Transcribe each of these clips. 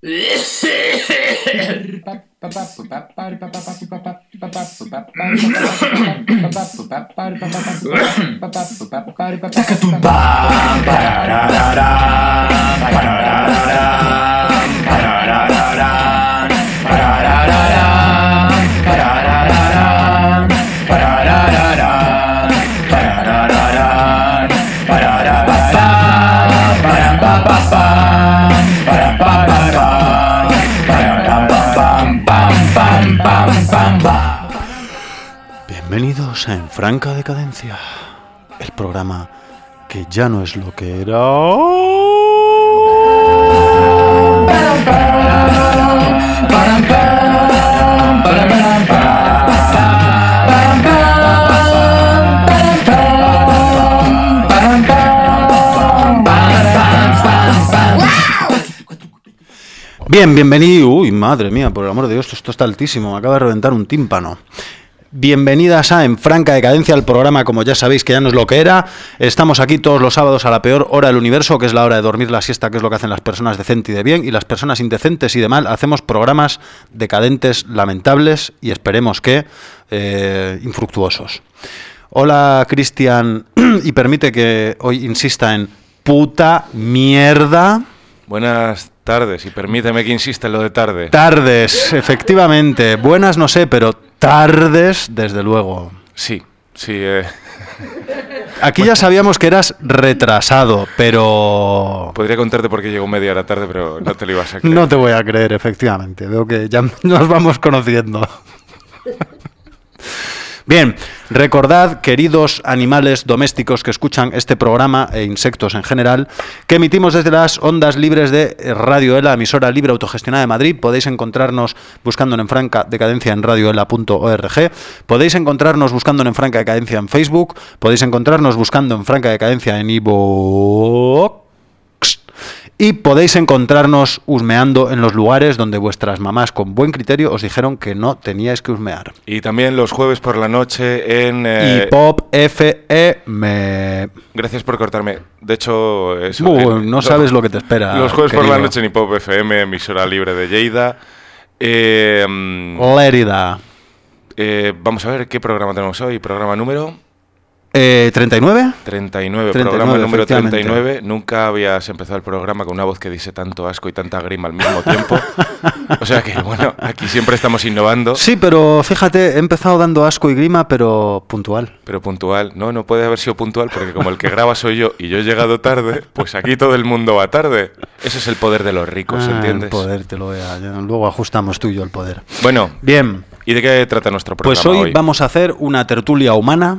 Bienvenidos a En Franca Decadencia, el programa que ya no es lo que era. Bien, bienvenido. Uy, madre mía, por el amor de Dios, esto está altísimo, me acaba de reventar un tímpano. Bienvenidas a En Franca Decadencia, el programa, como ya sabéis, que ya no es lo que era. Estamos aquí todos los sábados a la peor hora del universo, que es la hora de dormir la siesta, que es lo que hacen las personas decentes y de bien, y las personas indecentes y de mal hacemos programas decadentes, lamentables y esperemos que infructuosos. Hola, Cristian, y permite que hoy insista en puta mierda. Buenas tardes, y permíteme que insista en lo de tarde. Tardes, efectivamente. Buenas no sé, pero tardes, desde luego. Sí. Aquí ya sabíamos que eras retrasado, pero... Podría contarte por qué llegó media hora tarde, pero no te lo ibas a creer. No te voy a creer, efectivamente. Veo que ya nos vamos conociendo. Bien, recordad, queridos animales domésticos que escuchan este programa e insectos en general, que emitimos desde las ondas libres de Radio Ela, emisora libre autogestionada de Madrid. Podéis encontrarnos buscando en Franca Decadencia en radioela.org, podéis encontrarnos buscando en Franca Decadencia en Facebook, podéis encontrarnos buscando en Franca Decadencia en iVoox, y podéis encontrarnos husmeando en los lugares donde vuestras mamás con buen criterio os dijeron que no teníais que husmear. Y también los jueves por la noche en... Hip-Hop FM. Gracias por cortarme. De hecho... eso, no sabes lo que te espera. Los jueves querido. por la noche en Hip-Hop FM, emisora libre de Lleida. Lérida. Vamos a ver qué programa tenemos hoy. Programa número... 39. 39, programa número 39. Nunca habías empezado el programa con una voz que dice tanto asco y tanta grima al mismo tiempo. O sea que, bueno, aquí siempre estamos innovando. Sí, pero fíjate, he empezado dando asco y grima, pero puntual. Pero puntual. No puede haber sido puntual porque como el que graba soy yo y yo he llegado tarde, pues aquí todo el mundo va tarde. Ese es el poder de los ricos, ¿entiendes? El poder, te lo vea. Luego ajustamos tú y yo el poder. Bueno, bien. ¿Y de qué trata nuestro programa hoy? Pues hoy vamos a hacer una tertulia humana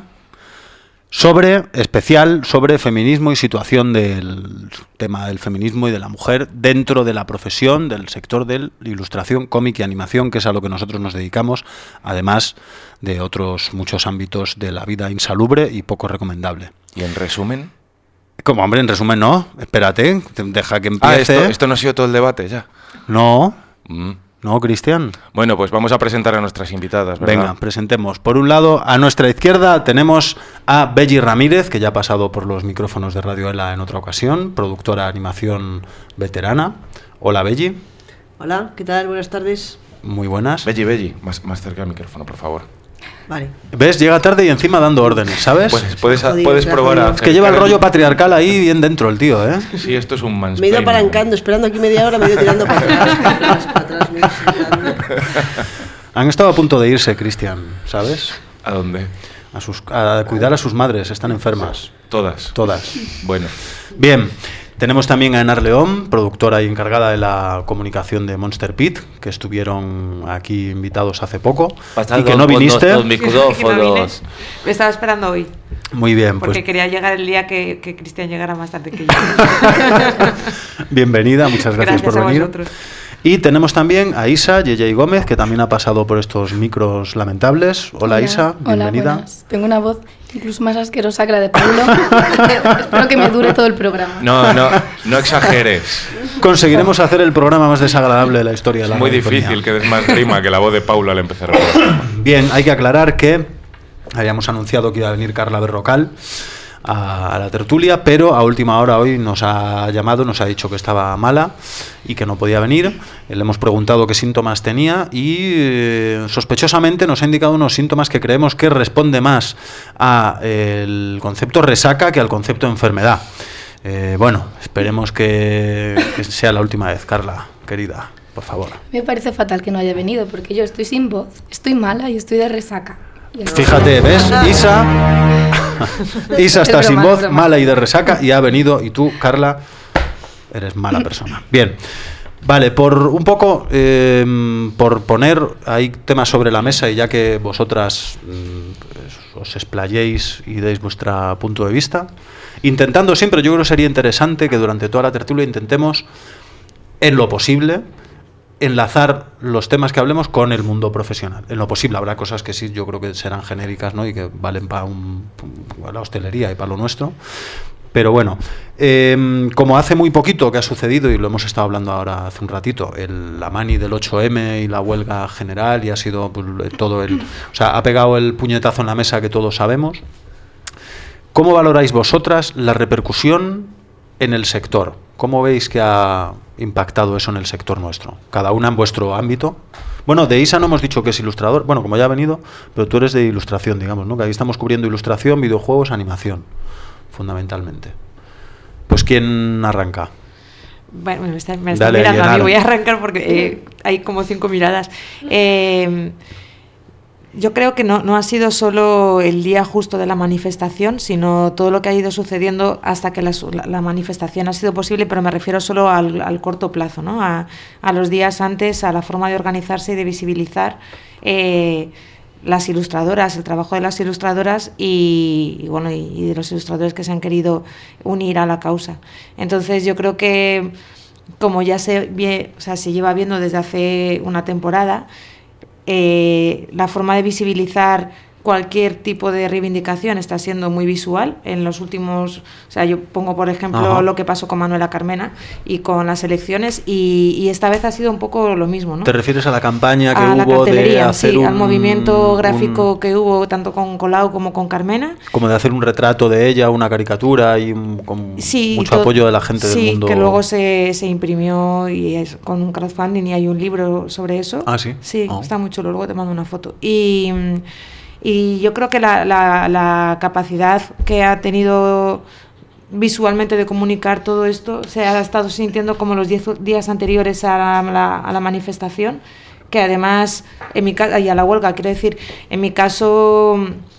sobre feminismo y situación del tema del feminismo y de la mujer dentro de la profesión del sector de la ilustración, cómic y animación, que es a lo que nosotros nos dedicamos, además de otros muchos ámbitos de la vida insalubre y poco recomendable. ¿Y en resumen? Como, hombre, en resumen no, espérate, deja que empiece. ¿Esto no ha sido todo el debate ya? No. No, Cristian. Bueno, pues vamos a presentar a nuestras invitadas, ¿verdad? Venga, presentemos. Por un lado, a nuestra izquierda tenemos a Belli Ramírez, que ya ha pasado por los micrófonos de Radio Ela en otra ocasión, productora de animación veterana. Hola, Belli. Hola, ¿qué tal? Buenas tardes. Muy buenas. Belli, más cerca del micrófono, por favor. Vale. ¿Ves? Llega tarde y encima dando órdenes, ¿sabes? Pues puedes probar a... Es que lleva el rollo patriarcal ahí bien dentro el tío, ¿eh? Sí, esto es un mansplaining. Me he ido apalancando, esperando aquí media hora, me he ido tirando para atrás, me he ido tirando. Han estado a punto de irse, Cristian, ¿sabes? ¿A dónde? A cuidar a sus madres, están enfermas. Todas. Bueno. Bien. Tenemos también a Enar León, productora y encargada de la comunicación de Monster Pit, que estuvieron aquí invitados hace poco. y que no viniste. Los micrófonos. Me estaba esperando hoy. Muy bien. Porque quería llegar el día que Cristian llegara más tarde que yo. Bienvenida, muchas gracias por venir. Vosotros. Y tenemos también a Isa Yeyey Gómez, que también ha pasado por estos micros lamentables. Hola Isa, bienvenida. Hola, tengo una voz incluso más asquerosa que la de Pablo. Espero que me dure todo el programa. No exageres. Conseguiremos hacer el programa más desagradable de la historia de la muy difícil que des más rima que la voz de Paula al empezar el programa. Bien, hay que aclarar que habíamos anunciado que iba a venir Carla Berrocal a la tertulia, pero a última hora hoy nos ha llamado, nos ha dicho que estaba mala y que no podía venir. Le hemos preguntado qué síntomas tenía y sospechosamente nos ha indicado unos síntomas que creemos que responde más al concepto resaca que al concepto enfermedad. Bueno, esperemos que sea la última vez. Carla, querida, por favor. Me parece fatal que no haya venido, porque yo estoy sin voz, estoy mala y estoy de resaca. Fíjate, ¿ves? Isa está sin voz, mala y de resaca, y ha venido, y tú, Carla, eres mala persona. Bien, vale, por un poco, por poner ahí temas sobre la mesa, y ya que vosotras os explayéis y deis vuestro punto de vista, intentando siempre, yo creo que sería interesante que durante toda la tertulia intentemos, en lo posible, enlazar los temas que hablemos con el mundo profesional. En lo posible, habrá cosas que sí, yo creo que serán genéricas, ¿no? Y que valen para la hostelería y para lo nuestro. Pero bueno, como hace muy poquito que ha sucedido, y lo hemos estado hablando ahora hace un ratito, la mani del 8M y la huelga general, y ha sido todo o sea, ha pegado el puñetazo en la mesa que todos sabemos. ¿Cómo valoráis vosotras la repercusión en el sector? ¿Cómo veis que ha impactado eso en el sector nuestro? Cada una en vuestro ámbito. Bueno, de Isa no hemos dicho que es ilustrador, bueno, como ya ha venido, pero tú eres de ilustración, digamos, ¿no? Que ahí estamos cubriendo ilustración, videojuegos, animación, fundamentalmente. Pues ¿quién arranca? Bueno, me está mirando a mí, voy a arrancar porque hay como 5 miradas. Yo creo que no ha sido solo el día justo de la manifestación, sino todo lo que ha ido sucediendo hasta que la manifestación ha sido posible, pero me refiero solo al corto plazo, ¿no? A los días antes, a la forma de organizarse y de visibilizar las ilustradoras, el trabajo de las ilustradoras y de los ilustradores que se han querido unir a la causa. Entonces yo creo que, como ya se lleva viendo desde hace una temporada, la forma de visibilizar cualquier tipo de reivindicación está siendo muy visual en los últimos, o sea, yo pongo por ejemplo lo que pasó con Manuela Carmena y con las elecciones y esta vez ha sido un poco lo mismo, ¿no? ¿Te refieres a la campaña que hubo la cartelería, de hacer al movimiento gráfico que hubo tanto con Colau como con Carmena? Como de hacer un retrato de ella, una caricatura y con mucho apoyo de la gente del mundo. Sí, que luego se imprimió y con un crowdfunding y hay un libro sobre eso. Ah, sí. Sí, está muy chulo, luego te mando una foto. Y yo creo que la capacidad que ha tenido visualmente de comunicar todo esto se ha estado sintiendo como los 10 días anteriores a la manifestación, que además, en mi caso, y a la huelga, quiero decir, en mi caso,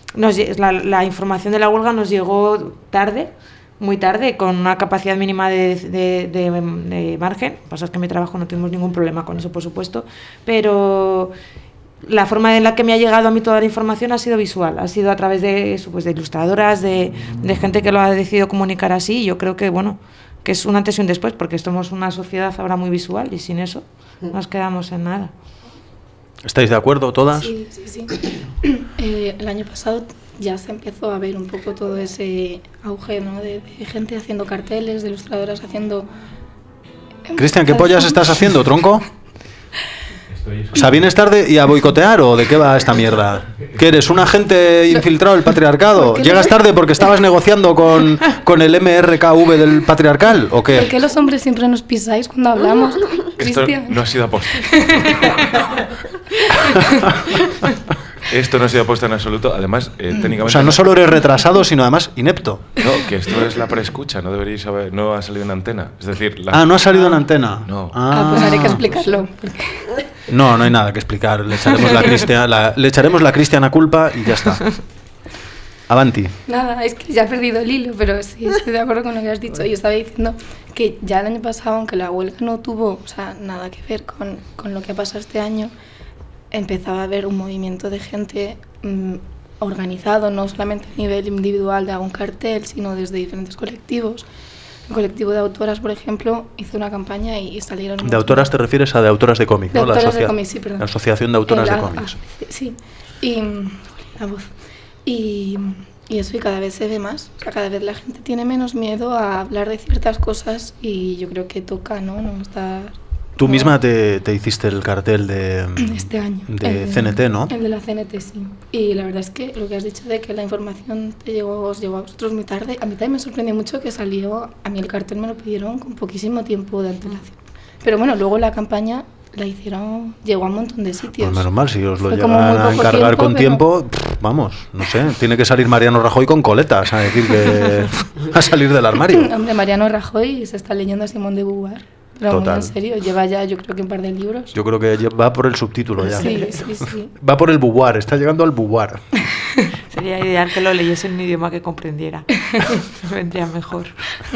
la información de la huelga nos llegó tarde, muy tarde, con una capacidad mínima de margen. Lo que pasa es que en mi trabajo no tuvimos ningún problema con eso, por supuesto, pero la forma en la que me ha llegado a mí toda la información ha sido visual, ha sido a través de eso, pues de ilustradoras, de gente que lo ha decidido comunicar así, y yo creo que que es un antes y un después, porque somos una sociedad ahora muy visual y sin eso nos quedamos en nada. ¿Estáis de acuerdo todas? Sí. El año pasado ya se empezó a ver un poco todo ese auge, ¿no? de gente haciendo carteles, de ilustradoras haciendo... Cristian, ¿qué pollas estás haciendo, tronco? O sea, ¿vienes tarde y a boicotear o de qué va esta mierda? ¿Qué eres, un agente infiltrado del patriarcado? ¿Llegas tarde porque estabas negociando con el MRKV del patriarcal o qué? ¿Por qué los hombres siempre nos pisáis cuando hablamos? Esto no ha sido aposta. Esto no ha sido aposta en absoluto. Además, técnicamente... O sea, no solo eres retrasado, sino además inepto. No, que esto es la preescucha, no deberíais saber, no ha salido en antena. Es decir, ¿no ha salido en antena? No. Pues haré que explicarlo. No hay nada que explicar. Le echaremos la cristiana culpa y ya está. Avanti. Nada, es que ya he perdido el hilo, pero sí, estoy de acuerdo con lo que has dicho. Yo estaba diciendo que ya el año pasado, aunque la huelga no tuvo nada que ver con lo que ha pasado este año, empezaba a haber un movimiento de gente organizado, no solamente a nivel individual de algún cartel, sino desde diferentes colectivos. El colectivo de autoras, por ejemplo, hizo una campaña y salieron... ¿De autoras te refieres a de autoras de cómic? De autoras de cómic, sí, perdón. La Asociación de Autoras de Cómics. Sí, y la voz. Y eso, y cada vez se ve más. O sea, cada vez la gente tiene menos miedo a hablar de ciertas cosas y yo creo que toca, ¿no? No estar Tú misma te hiciste el cartel de este año, de CNT, ¿no? El de la CNT, sí. Y la verdad es que lo que has dicho de que la información os llegó a vosotros muy tarde, a mí también me sorprendió mucho que salió, a mí el cartel me lo pidieron con poquísimo tiempo de antelación. Pero bueno, luego la campaña la hicieron, llegó a un montón de sitios. Pues menos mal, si os lo llegan a encargar con tiempo, vamos, no sé, tiene que salir Mariano Rajoy con coletas a decir que a salir del armario. Hombre, Mariano Rajoy se está leyendo a Simone de Beauvoir. Pero total. Muy en serio, lleva ya yo creo que un par de libros. Yo creo que va por el subtítulo ya. Sí. Va por el Beauvoir, está llegando al Beauvoir. Sería ideal que lo leyese en un idioma que comprendiera. Vendría mejor.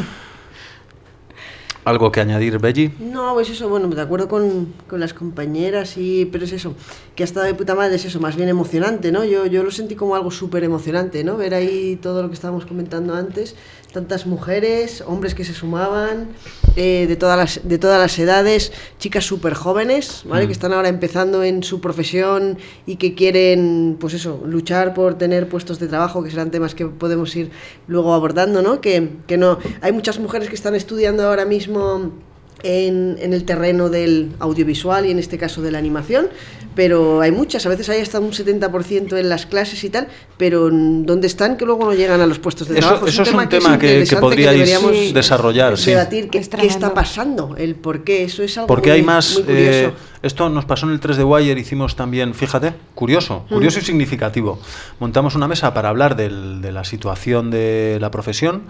¿Algo que añadir, Belli? No, pues eso, bueno, de acuerdo con las compañeras, pero es eso, que ha estado de puta madre, es eso, más bien emocionante, ¿no? Yo lo sentí como algo súper emocionante, ¿no? Ver ahí todo lo que estábamos comentando antes, tantas mujeres, hombres que se sumaban, de todas las edades, chicas súper jóvenes, ¿vale? Que están ahora empezando en su profesión y que quieren, pues eso, luchar por tener puestos de trabajo, que serán temas que podemos ir luego abordando, ¿no? Que no, hay muchas mujeres que están estudiando ahora mismo en el terreno del audiovisual y en este caso de la animación, pero hay muchas, a veces hay hasta un 70% en las clases y tal, pero ¿dónde están? Que luego no llegan a los puestos de trabajo. Eso es un tema que podríais desarrollar, debatir qué está pasando, el por qué, eso es algo porque hay más, muy curioso. Esto nos pasó en el 3 de Wire, hicimos también, fíjate, curioso y significativo. Montamos una mesa para hablar de la situación de la profesión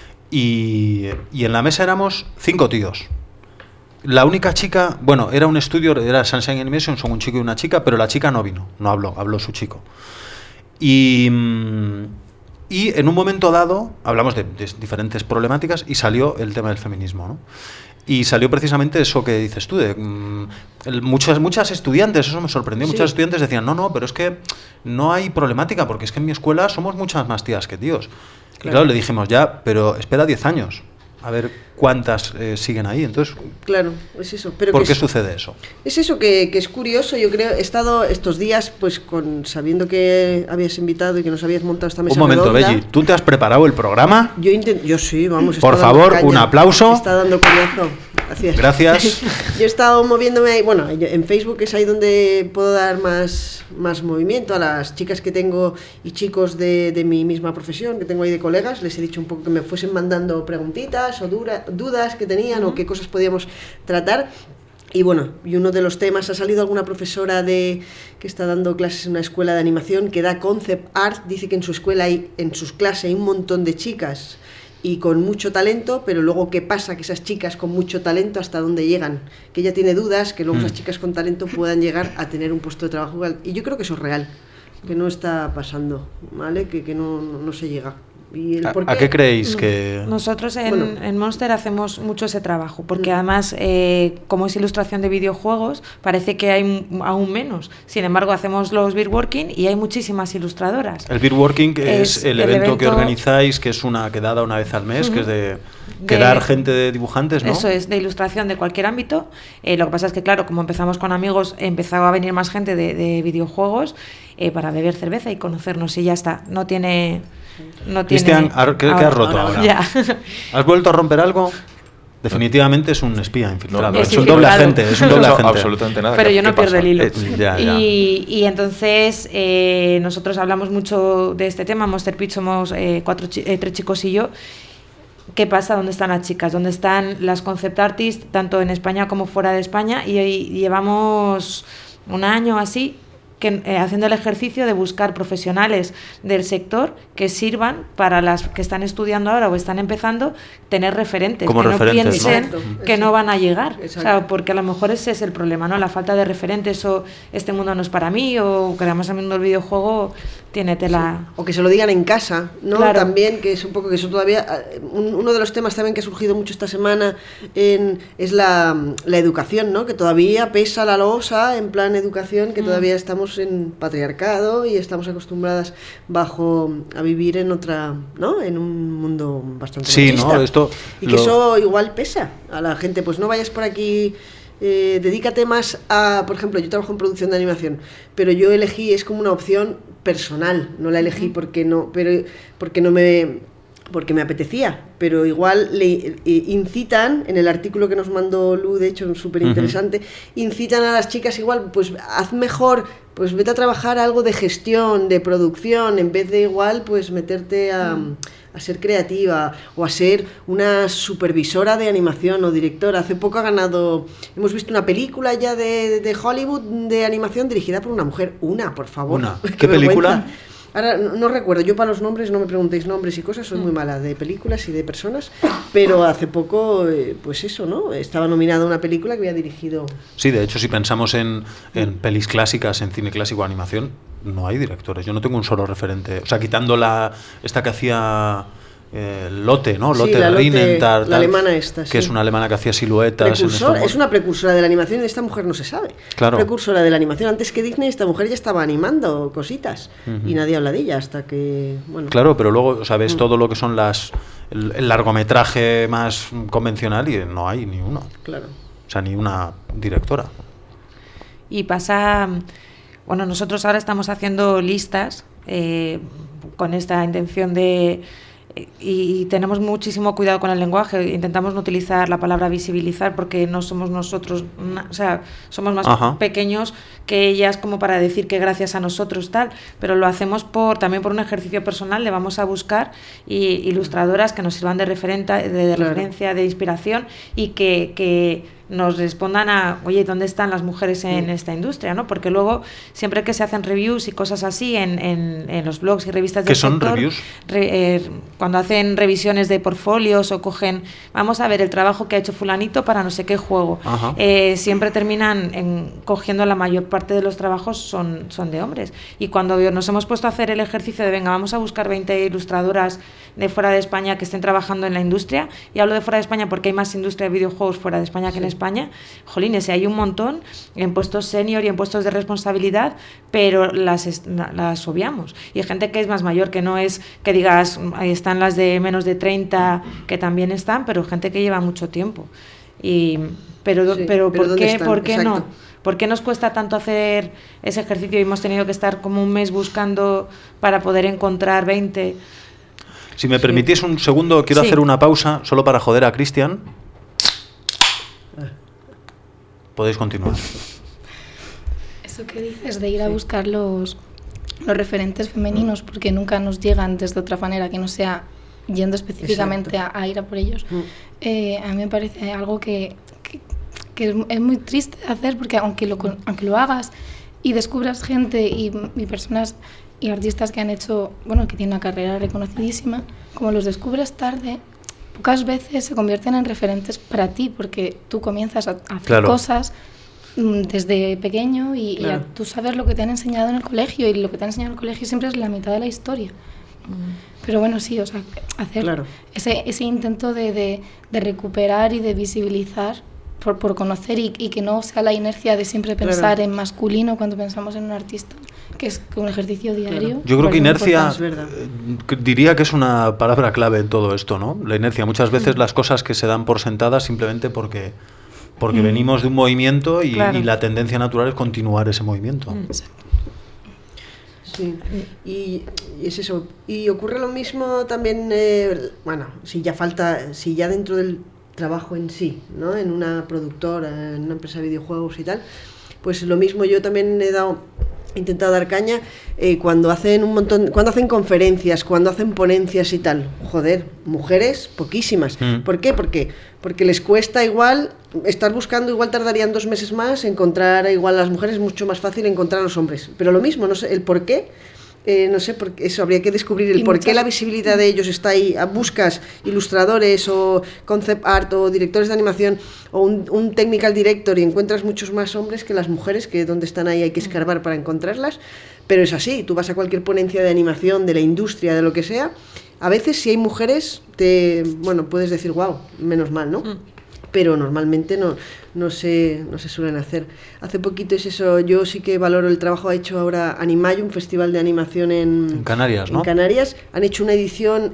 y en la mesa éramos 5 tíos. La única chica, bueno, era un estudio, era Sunshine Animation, son un chico y una chica, pero la chica no vino, no habló su chico. Y en un momento dado hablamos de diferentes problemáticas y salió el tema del feminismo, ¿no? Y salió precisamente eso que dices tú, de muchas estudiantes, eso me sorprendió, muchas estudiantes decían, no, pero es que no hay problemática, porque es que en mi escuela somos muchas más tías que tíos. Claro, le dijimos, ya, pero espera 10 años. A ver cuántas siguen ahí. Entonces, claro, es eso. Pero ¿por qué sucede eso? Es eso que es curioso. Yo creo, he estado estos días, pues, sabiendo que habías invitado y que nos habías montado esta mesa. Un momento, redonda. Belli, ¿tú te has preparado el programa? Yo sí, vamos. Por favor, un aplauso. Está dando coñazo. Gracias. Yo he estado moviéndome ahí, bueno, en Facebook es ahí donde puedo dar más movimiento a las chicas que tengo y chicos de mi misma profesión, que tengo ahí de colegas. Les he dicho un poco que me fuesen mandando preguntitas o dudas que tenían o qué cosas podíamos tratar. Y bueno, y uno de los temas, ha salido alguna profesora que está dando clases en una escuela de animación que da concept art, dice que en su escuela en sus clases hay un montón de chicas y con mucho talento, pero luego qué pasa que esas chicas con mucho talento hasta dónde llegan, que ella tiene dudas que luego esas chicas con talento puedan llegar a tener un puesto de trabajo, y yo creo que eso es real, que no está pasando, ¿vale? Que no se llega. ¿Y el por qué? ¿A qué creéis que...? Nosotros en Monster hacemos mucho ese trabajo, porque además, como es ilustración de videojuegos, parece que hay aún menos. Sin embargo, hacemos los beerworking y hay muchísimas ilustradoras. El beerworking es el evento que organizáis, que es una quedada una vez al mes, que es de quedar gente de dibujantes, ¿no? Eso es, de ilustración de cualquier ámbito. Lo que pasa es que, claro, como empezamos con amigos, empezaba a venir más gente de videojuegos para beber cerveza y conocernos, y ya está. No tiene... Cristian, ¿qué has roto ahora? Ya. ¿Has vuelto a romper algo? Definitivamente es un espía infiltrado. No, es un doble agente. Absolutamente nada. Pero yo no pierdo el hilo. Ya. Y entonces nosotros hablamos mucho de este tema. Monster Pitch somos 3 chicos y yo. ¿Qué pasa? ¿Dónde están las chicas? ¿Dónde están las concept artists, tanto en España como fuera de España? Y llevamos un año así haciendo el ejercicio de buscar profesionales del sector que sirvan para las que están estudiando ahora o están empezando, tener referentes, como que referentes, no piensen que no van a llegar. Exacto. O sea, porque a lo mejor ese es el problema, ¿no? La falta de referentes, o este mundo no es para mí, o que además el mundo del videojuego tiene tela... Sí. O que se lo digan en casa, ¿no? Claro. También, que es un poco que eso todavía... Uno de los temas también que ha surgido mucho esta semana es la educación, ¿no? Que todavía pesa la losa en plan educación, que todavía estamos en patriarcado y estamos acostumbradas a vivir en otra, ¿no? En un mundo bastante machista. ¿No? Esto eso igual pesa a la gente, pues no vayas por aquí... dedícate más a, por ejemplo, yo trabajo en producción de animación, pero yo elegí, es como una opción personal, no la elegí porque no me porque me apetecía, pero igual le incitan, en el artículo que nos mandó Lu, de hecho, súper interesante, incitan a las chicas igual, pues haz mejor, pues vete a trabajar algo de gestión, de producción, en vez de igual, pues meterte a ser creativa o a ser una supervisora de animación o directora. Hace poco hemos visto una película ya de Hollywood de animación dirigida por una mujer. Por favor. ¿Qué película? Ahora no recuerdo, yo para los nombres no me preguntéis nombres y cosas, soy muy mala de películas y de personas, pero hace poco, pues eso, ¿no? Estaba nominada una película que había dirigido... Sí, de hecho, si pensamos en pelis clásicas, en cine clásico, animación, no hay directores. Yo no tengo un solo referente. O sea, quitando esta que hacía... Lotte, ¿no? Sí, Lotte Rinenthal, la alemana esta, que es una alemana que hacía siluetas. Es una precursora de la animación y esta mujer no se sabe. Claro. Precursora de la animación. Antes que Disney, esta mujer ya estaba animando cositas y nadie habla de ella hasta que... Bueno. Claro, pero luego, ¿sabes? Todo lo que son el largometraje más convencional y no hay ni uno. Claro. O sea, ni una directora. Y pasa... Bueno, nosotros ahora estamos haciendo listas con esta intención de... Y tenemos muchísimo cuidado con el lenguaje, intentamos no utilizar la palabra visibilizar porque no somos nosotros, o sea, somos más pequeños que ellas como para decir que gracias a nosotros tal, pero lo hacemos también por un ejercicio personal, le vamos a buscar ilustradoras que nos sirvan de referencia, de inspiración y que nos respondan a, oye, ¿dónde están las mujeres en esta industria? ¿No? Porque luego, siempre que se hacen reviews y cosas así en los blogs y revistas del sector... ¿Qué son reviews? Cuando hacen revisiones de portfolios o cogen, vamos a ver el trabajo que ha hecho fulanito para no sé qué juego. Siempre terminan cogiendo la mayor parte de los trabajos son de hombres. Y cuando nos hemos puesto a hacer el ejercicio de, venga, vamos a buscar 20 ilustradoras de fuera de España que estén trabajando en la industria, y hablo de fuera de España porque hay más industria de videojuegos fuera de España que en España, jolines, hay un montón en puestos senior y en puestos de responsabilidad, pero las obviamos. Y hay gente que es más mayor, que no es que digas, ahí están las de menos de 30, que también están, pero gente que lleva mucho tiempo. Pero ¿por qué no? ¿Por qué nos cuesta tanto hacer ese ejercicio y hemos tenido que estar como un mes buscando para poder encontrar 20? Si me permitís un segundo, quiero hacer una pausa solo para joder a Cristian. Podéis continuar. Eso que dices de ir a buscar los referentes femeninos, porque nunca nos llegan desde otra manera que no sea yendo específicamente a ir a por ellos. A mí me parece algo que es muy triste hacer, porque aunque lo hagas y descubras gente y personas y artistas que han hecho, bueno, que tienen una carrera reconocidísima, como los descubres tarde, pocas veces se convierten en referentes para ti, porque tú comienzas a hacer cosas desde pequeño y tú sabes lo que te han enseñado en el colegio, y lo que te han enseñado en el colegio siempre es la mitad de la historia. Pero bueno, sí, o sea, hacer ese intento de recuperar y de visibilizar por conocer y que no sea la inercia de siempre pensar en masculino cuando pensamos en un artista, que es un ejercicio diario. Yo creo que inercia diría que es una palabra clave en todo esto, ¿no? La inercia. Muchas veces las cosas que se dan por sentadas simplemente porque venimos de un movimiento y la tendencia natural es continuar ese movimiento. Exacto. Sí, y es eso. Y ocurre lo mismo también, si ya dentro del trabajo en sí, ¿no? En una productora, en una empresa de videojuegos y tal, pues lo mismo. Yo también he intentado dar caña cuando hacen cuando hacen conferencias, cuando hacen ponencias y tal. Joder, mujeres poquísimas. ¿Por qué? Porque les cuesta igual estar buscando, igual tardarían 2 meses más encontrar igual a las mujeres, es mucho más fácil encontrar a los hombres. Pero lo mismo, no sé el por qué. No sé, porque eso habría que descubrir el por qué la visibilidad de ellos está ahí. Buscas ilustradores o concept art o directores de animación o un technical director y encuentras muchos más hombres que las mujeres, que donde están ahí hay que escarbar para encontrarlas. Pero es así, tú vas a cualquier ponencia de animación, de la industria, de lo que sea, a veces si hay mujeres, puedes decir, wow, menos mal, ¿no? Pero normalmente no se suelen hacer. Hace poquito es eso, yo sí que valoro el trabajo, ha hecho ahora Animayo, un festival de animación en Canarias, ¿no? En Canarias, han hecho una edición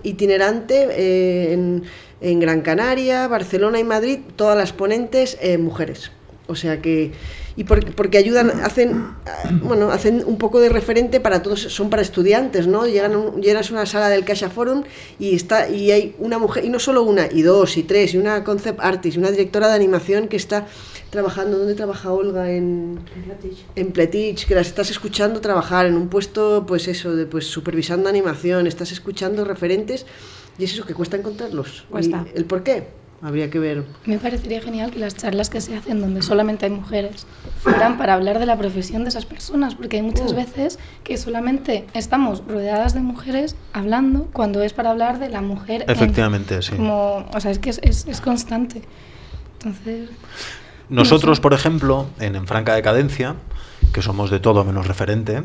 itinerante en Gran Canaria, Barcelona y Madrid, todas las ponentes mujeres. O sea que... Y porque ayudan, hacen un poco de referente para todos, son para estudiantes, ¿no? Llegas a una sala del Caixa Forum y hay una mujer, y no solo una, y dos, y tres, y una concept artist, y una directora de animación que está trabajando. ¿Dónde trabaja Olga? En Pletich, que las estás escuchando trabajar en un puesto, pues eso, supervisando animación, estás escuchando referentes, y es eso que cuesta encontrarlos. Cuesta. ¿Y el por qué? Habría que ver. Me parecería genial que las charlas que se hacen donde solamente hay mujeres fueran para hablar de la profesión de esas personas, porque hay muchas veces que solamente estamos rodeadas de mujeres hablando cuando es para hablar de la mujer. Efectivamente, sí. O sea, es que es constante. Entonces... Nosotros, por ejemplo, en Franca Decadencia, que somos de todo menos referente,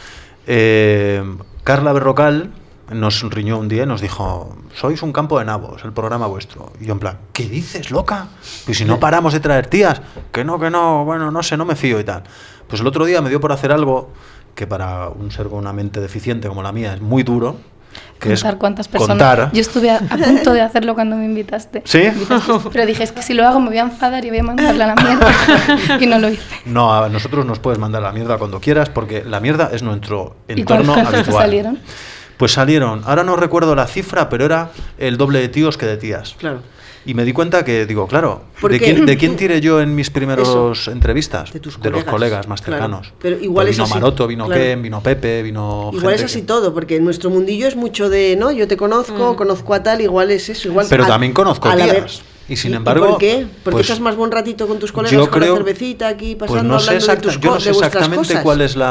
Carla Berrocal nos riñó un día y nos dijo: sois un campo de nabos, el programa vuestro. Y yo en plan, ¿qué dices, loca? Pues si no paramos de traer tías. Que no, bueno, no sé, no me fío y tal. Pues el otro día me dio por hacer algo que para un ser con una mente deficiente como la mía es muy duro, que contar es cuántas personas. Contar. Yo estuve a punto de hacerlo cuando me invitaste. ¿Sí? Pero dije, es que si lo hago me voy a enfadar y voy a mandarle a la mierda. Y no lo hice. No, a nosotros nos puedes mandar a la mierda cuando quieras, porque la mierda es nuestro entorno ¿Y cuántas habitual. salieron? Pues salieron, ahora no recuerdo la cifra, pero era el doble de tíos que de tías. Claro. Y me di cuenta que, digo, claro, ¿Por ¿de qué? quién tiré yo en mis primeros entrevistas? De tus los colegas más claro. cercanos. Pero igual pues vino es así, Maroto, vino claro. Ken, vino Pepe, vino Igual gente es así todo, porque en nuestro mundillo es mucho de, ¿no? Yo te conozco, conozco a tal, igual es eso. Igual Pero también conozco tías. Y sin embargo... ¿Y por qué? ¿Porque pues, estás más buen ratito con tus colegas, yo con creo, la cervecita aquí pasando, pues no sé hablando yo no sé de vuestras exactamente cosas? cuál es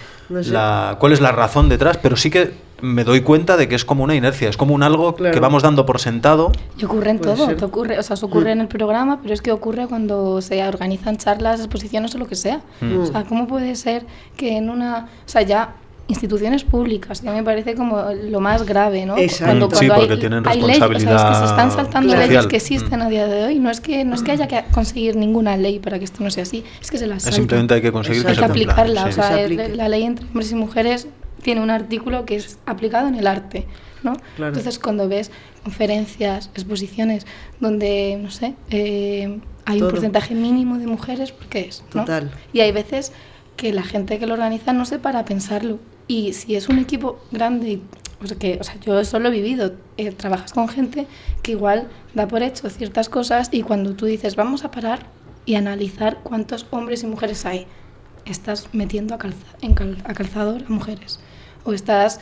cuál es la razón detrás, pero sí que me doy cuenta de que es como una inercia, es como un algo que vamos dando por sentado. Y ocurre en Puede todo, ser. te ocurre, o sea, se ocurre en el programa, pero es que ocurre cuando se organizan charlas, exposiciones o lo que sea. O sea, ¿cómo puede ser que en una, o sea, ya instituciones públicas, que a mí me parece como lo más grave, ¿no? Exacto. Sí, porque tienen hay leyes, o responsabilidad sea, es que se están saltando social. leyes que existen a día de hoy. No es que haya que conseguir ninguna ley para que esto no sea así, es que se las saltan. Simplemente hay que conseguir que hay se que cumpla, aplicarla, sí. o sea, Se aplique. la ley entre hombres y mujeres tiene un artículo que es aplicado en el arte, ¿no? Claro. Entonces, cuando ves conferencias, exposiciones, donde, no sé, hay Todo. un porcentaje mínimo de mujeres, ¿por qué es? ¿no? Total. Y hay veces que la gente que lo organiza no se para a pensarlo. Y si es un equipo grande, o sea, yo eso lo he vivido, trabajas con gente que igual da por hecho ciertas cosas y cuando tú dices vamos a parar y analizar cuántos hombres y mujeres hay, estás metiendo a calzador a mujeres o estás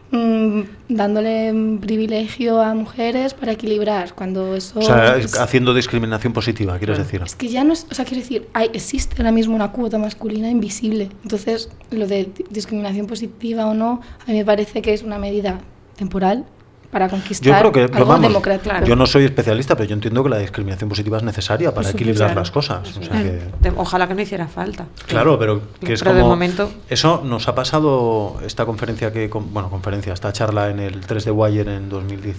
dándole privilegio a mujeres para equilibrar cuando eso... O sea, haciendo discriminación positiva, quieres decir. Es que ya no es... O sea, quiero decir, existe ahora mismo una cuota masculina invisible. Entonces, lo de discriminación positiva o no, a mí me parece que es una medida temporal para conquistar Yo creo que, algo democrático. yo no soy especialista, pero yo entiendo que la discriminación positiva es necesaria para equilibrar las cosas. O sea que, ojalá que no hiciera falta. claro, pero que es pero como... de momento... Eso nos ha pasado, esta conferencia esta charla en el 3 de Wire en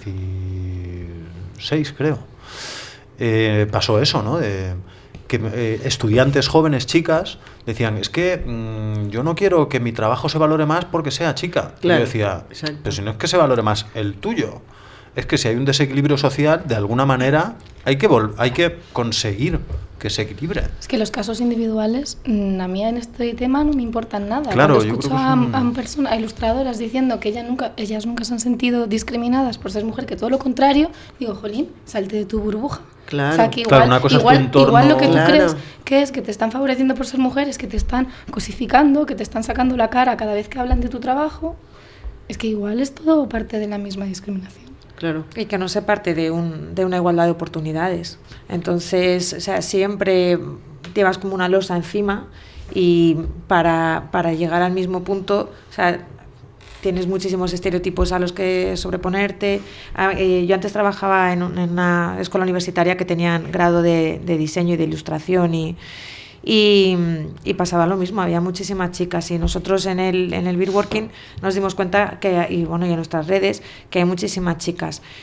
2016, creo. Pasó eso, ¿no? Que estudiantes jóvenes, chicas, decían, es que yo no quiero que mi trabajo se valore más porque sea chica. Claro, y yo decía, exacto. pero si no es que se valore más el tuyo, es que si hay un desequilibrio social, de alguna manera hay que conseguir que se equilibre. Es que los casos individuales, a mí en este tema no me importan nada. Claro, cuando yo escucho creo que a ilustradoras diciendo que ellas nunca se han sentido discriminadas por ser mujer, que todo lo contrario, digo, jolín, salte de tu burbuja. Claro. O sea, que Claro, una cosa es tu entorno. igual lo que tú Claro. crees que es que te están favoreciendo por ser mujer, es que te están cosificando, que te están sacando la cara cada vez que hablan de tu trabajo, es que igual es todo parte de la misma discriminación. Claro. Y que no se parte de una igualdad de oportunidades. Entonces, o sea, siempre llevas como una losa encima y para llegar al mismo punto, o sea, tienes muchísimos estereotipos a los que sobreponerte. Yo antes trabajaba en una escuela universitaria que tenían grado de diseño y de ilustración y pasaba lo mismo, había muchísimas chicas y nosotros en el Beer Working nos dimos cuenta que, y en nuestras redes, que hay muchísimas chicas.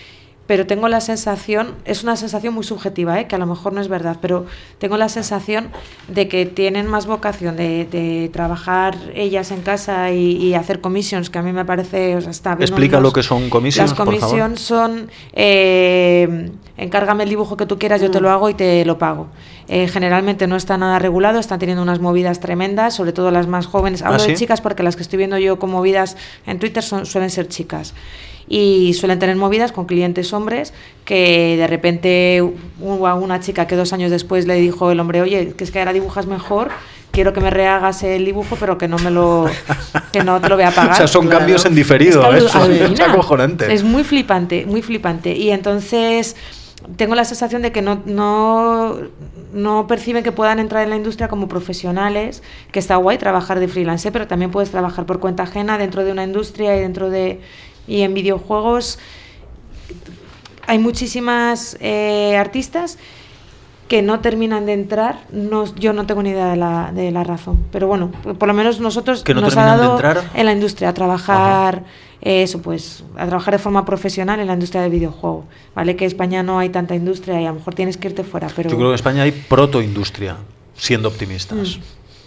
pero tengo la sensación, es una sensación muy subjetiva, que a lo mejor no es verdad, pero tengo la sensación de que tienen más vocación de trabajar ellas en casa y hacer commissions, que a mí me parece, o sea, está bien. Explica lo que son commissions, por favor. Las commissions son, encárgame el dibujo que tú quieras, yo te lo hago y te lo pago. Generalmente no está nada regulado, están teniendo unas movidas tremendas, sobre todo las más jóvenes. Hablo de chicas porque las que estoy viendo yo con movidas en Twitter suelen ser chicas. Y suelen tener movidas con clientes hombres que de repente hubo una chica que 2 años después le dijo el hombre, oye, que es que ahora dibujas mejor, quiero que me rehagas el dibujo, pero que no te lo voy a pagar. O sea, son cambios en diferido, es acojonante. Es muy flipante, muy flipante. Y entonces tengo la sensación de que no perciben que puedan entrar en la industria como profesionales, que está guay trabajar de freelance, pero también puedes trabajar por cuenta ajena dentro de una industria y en videojuegos hay muchísimas artistas que no terminan de entrar. Yo no tengo ni idea de la razón, pero bueno, por lo menos nosotros nos ha dado en la industria a trabajar a trabajar de forma profesional en la industria del videojuego, ¿vale? Que en España no hay tanta industria y a lo mejor tienes que irte fuera, pero yo creo que en España hay protoindustria, siendo optimistas.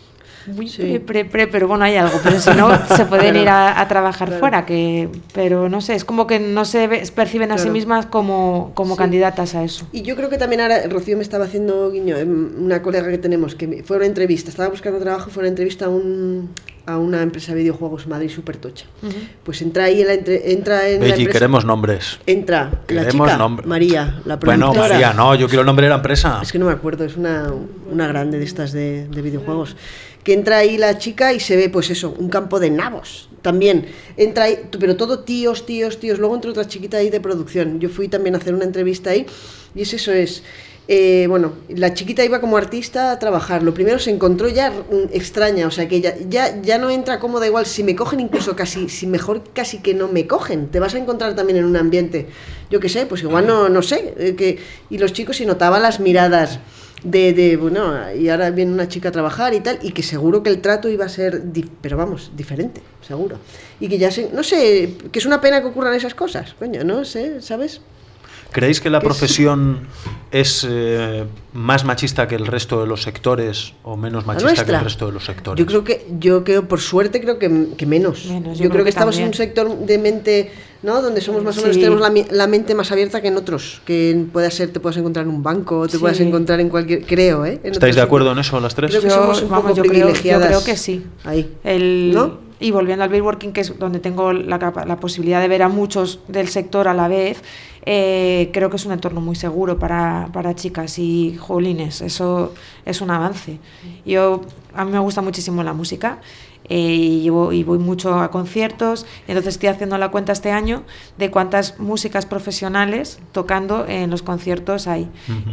Pero bueno, hay algo, pero si no se pueden ir a trabajar fuera, pero no sé, es como que no se perciben a sí mismas como candidatas a eso. Y yo creo que también ahora Rocío me estaba haciendo guiño, una colega que tenemos, que fue a una entrevista, estaba buscando trabajo, fue a una entrevista a una empresa de videojuegos Madrid súper tocha. Pues entra ahí entra en la empresa. Queremos nombres. Entra la chica, María, la productora. Bueno, María, no, yo quiero el nombre de la empresa. Es que no me acuerdo, es una grande de estas de videojuegos. Que entra ahí la chica y se ve, pues eso, un campo de nabos. También entra ahí, pero todo tíos. Luego entra otra chiquita ahí de producción. Yo fui también a hacer una entrevista ahí y bueno, la chiquita iba como artista a trabajar. Lo primero se encontró ya extraña, o sea que ya no entra cómoda, igual si me cogen, incluso casi mejor casi que no me cogen. Te vas a encontrar también en un ambiente, yo qué sé, pues igual no sé, y los chicos, si notaba las miradas bueno, y ahora viene una chica a trabajar y tal, y que seguro que el trato iba a ser pero vamos, diferente, seguro. Y que no sé, que es una pena que ocurran esas cosas, coño, no sé, ¿sabes? ¿Creéis que la profesión es más machista que el resto de los sectores o menos machista que el resto de los sectores? Yo creo por suerte creo que menos. Yo creo que estamos también en un sector de mente, ¿no? Donde somos más o menos, tenemos la mente más abierta que en otros, que te puedas encontrar en un banco, te puedas encontrar en cualquier, creo, ¿Estáis de acuerdo en eso las tres? Creo que somos un poco privilegiadas. Yo creo que sí. Ahí. ¿No? Y volviendo al Beerworking, que es donde tengo la posibilidad de ver a muchos del sector a la vez, creo que es un entorno muy seguro para chicas y jolines, eso es un avance. A mí me gusta muchísimo la música y voy mucho a conciertos, y entonces estoy haciendo la cuenta este año de cuántas músicas profesionales tocando en los conciertos hay.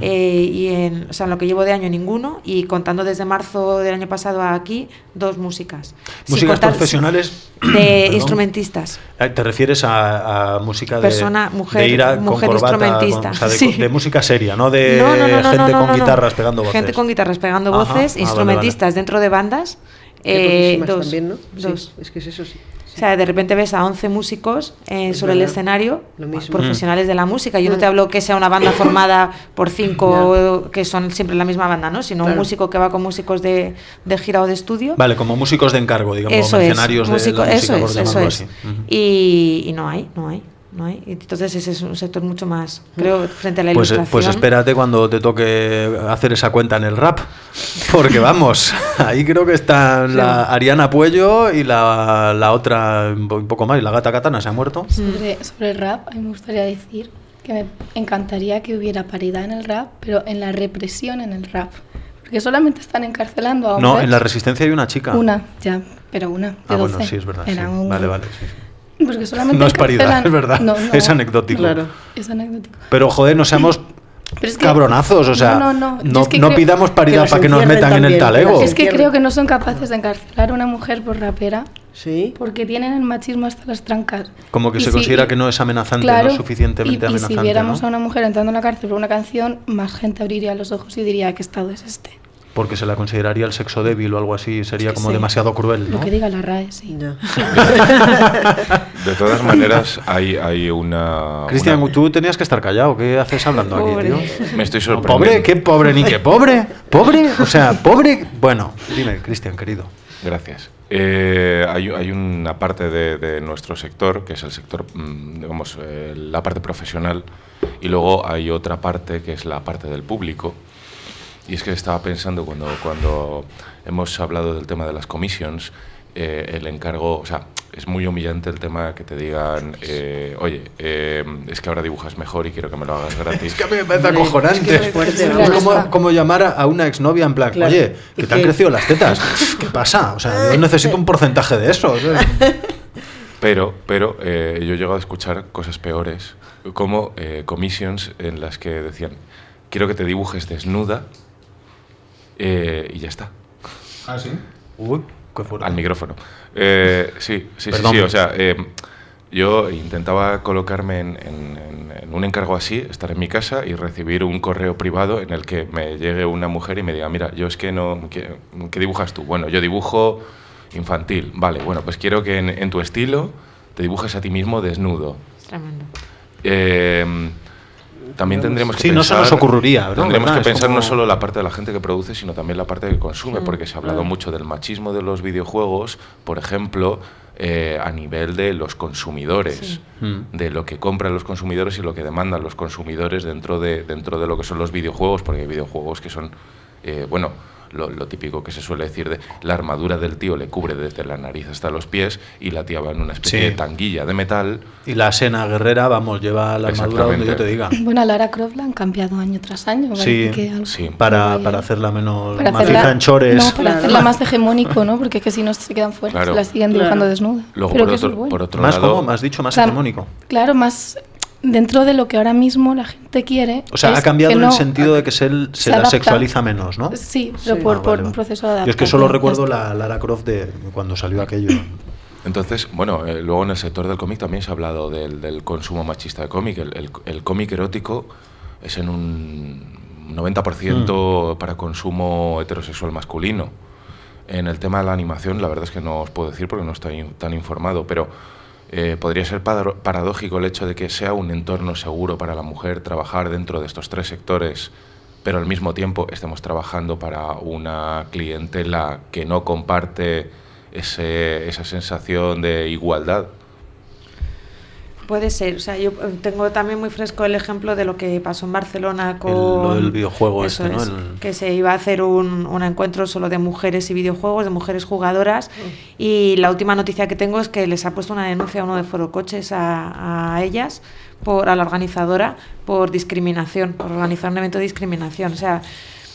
En lo que llevo de año ninguno, y contando desde marzo del año pasado a aquí 2 músicas. ¿Músicas profesionales? De instrumentistas. ¿Te refieres a música mujer de ir mujer con corbata, instrumentista? De música seria, no de gente con guitarras pegando voces? Gente con guitarras pegando voces, instrumentistas vale. Dentro de bandas. 2 también, ¿no? 2. Sí, es que es eso, sí. O sea, de repente ves a 11 músicos sobre el escenario, profesionales de la música. Yo no te hablo que sea una banda formada por 5 que son siempre la misma banda, ¿no? Sino un músico que va con músicos de gira o de estudio. Vale, como músicos de encargo, digamos, eso mercenarios de la música, por llamarlo así. Y no hay. Entonces ese es un sector mucho más, creo, frente a la ilustración. Pues espérate cuando te toque hacer esa cuenta en el rap, porque vamos, ahí creo que están la Ariana Puello y la otra un poco más, y la Gata Katana se ha muerto. Sobre el rap, a mí me gustaría decir que me encantaría que hubiera paridad en el rap, pero en la represión en el rap. Porque solamente están encarcelando a hombres. No, en La Resistencia hay una chica. Pero una de 12. Bueno, sí, es verdad. Sí. Vale, sí. Porque solamente no es paridad, es verdad. No. Es anecdótico. Claro. Es anecdótico. Pero joder, no seamos cabronazos, o sea, no pidamos paridad para que nos metan en el talego. Es que creo que no son capaces de encarcelar a una mujer por rapera. Sí. Porque tienen el machismo hasta las trancas. Como que se considera que no es amenazante, no es suficientemente amenazante. Y si viéramos a una mujer entrando en la cárcel por una canción, más gente abriría los ojos y diría: ¿qué estado es este? porque se la consideraría el sexo débil o algo así, sería como demasiado cruel, ¿no? Lo que diga la RAE, sí. De todas maneras, hay una... Cristian, tú tenías que estar callado. ¿Qué haces hablando aquí, tío? Me estoy sorprendiendo. ¿Pobre? ¿Qué pobre? ¿Ni qué pobre? ¿Pobre? O sea, pobre... Bueno, dime, Cristian, querido. Gracias. Hay una parte de nuestro sector, que es el sector, digamos, la parte profesional, y luego hay otra parte que es la parte del público. Y es que estaba pensando cuando hemos hablado del tema de las commissions, el encargo, o sea, es muy humillante el tema que te digan, oye, es que ahora dibujas mejor y quiero que me lo hagas gratis. Es que a mí me parece acojonante. Es como llamar a una exnovia en plan, oye, que te han crecido las tetas. ¿Qué pasa? O sea, yo necesito un porcentaje de eso. Pero yo he llegado a escuchar cosas peores, como commissions en las que decían, quiero que te dibujes desnuda, y ya está. ¿Ah, sí? Uy, qué fuerte. Al micrófono. Sí, o sea, yo intentaba colocarme en un encargo así, estar en mi casa y recibir un correo privado en el que me llegue una mujer y me diga, mira, yo es que no... ¿Qué dibujas tú? Bueno, yo dibujo infantil. Vale, bueno, pues quiero que en tu estilo te dibujes a ti mismo desnudo. Es tremendo. También tendremos que pensar, no se nos ocurriría, ¿no? Tendremos que pensar no solo la parte de la gente que produce, sino también la parte que consume, porque se ha hablado mucho del machismo de los videojuegos, por ejemplo, a nivel de los consumidores, de lo que compran los consumidores y lo que demandan los consumidores dentro de lo que son los videojuegos, porque hay videojuegos que son, lo típico que se suele decir de la armadura del tío le cubre desde la nariz hasta los pies y la tía va en una especie de tanguilla de metal. Y la Sena guerrera, vamos, lleva la armadura donde yo te diga. Bueno, a Lara Croft la han cambiado año tras año. Sí, para hacerla menos maciza en chores. No, para hacerla más hegemónico, ¿no? Porque es que si no se quedan fuera, se la siguen dibujando desnuda. Luego, pero por otro más lado... ¿Cómo? ¿Me has dicho más hegemónico? Claro, más... Dentro de lo que ahora mismo la gente quiere. O sea, ha cambiado en el sentido de que se la sexualiza menos, ¿no? Sí, pero por un proceso de adaptación. Yo es que solo recuerdo la Lara Croft de cuando salió aquello. Entonces, bueno, luego en el sector del cómic también se ha hablado del consumo machista de cómic. El cómic erótico es en un 90% para consumo heterosexual masculino. En el tema de la animación, la verdad es que no os puedo decir porque no estoy tan informado, pero... podría ser paradójico el hecho de que sea un entorno seguro para la mujer trabajar dentro de estos tres sectores, pero al mismo tiempo estemos trabajando para una clientela que no comparte esa sensación de igualdad. Puede ser, o sea, yo tengo también muy fresco el ejemplo de lo que pasó en Barcelona con... Lo del videojuego ¿no? Que se iba a hacer un encuentro solo de mujeres y videojuegos, de mujeres jugadoras, y la última noticia que tengo es que les ha puesto una denuncia a uno de Forocoches a ellas, a la organizadora, por discriminación, por organizar un evento de discriminación, o sea,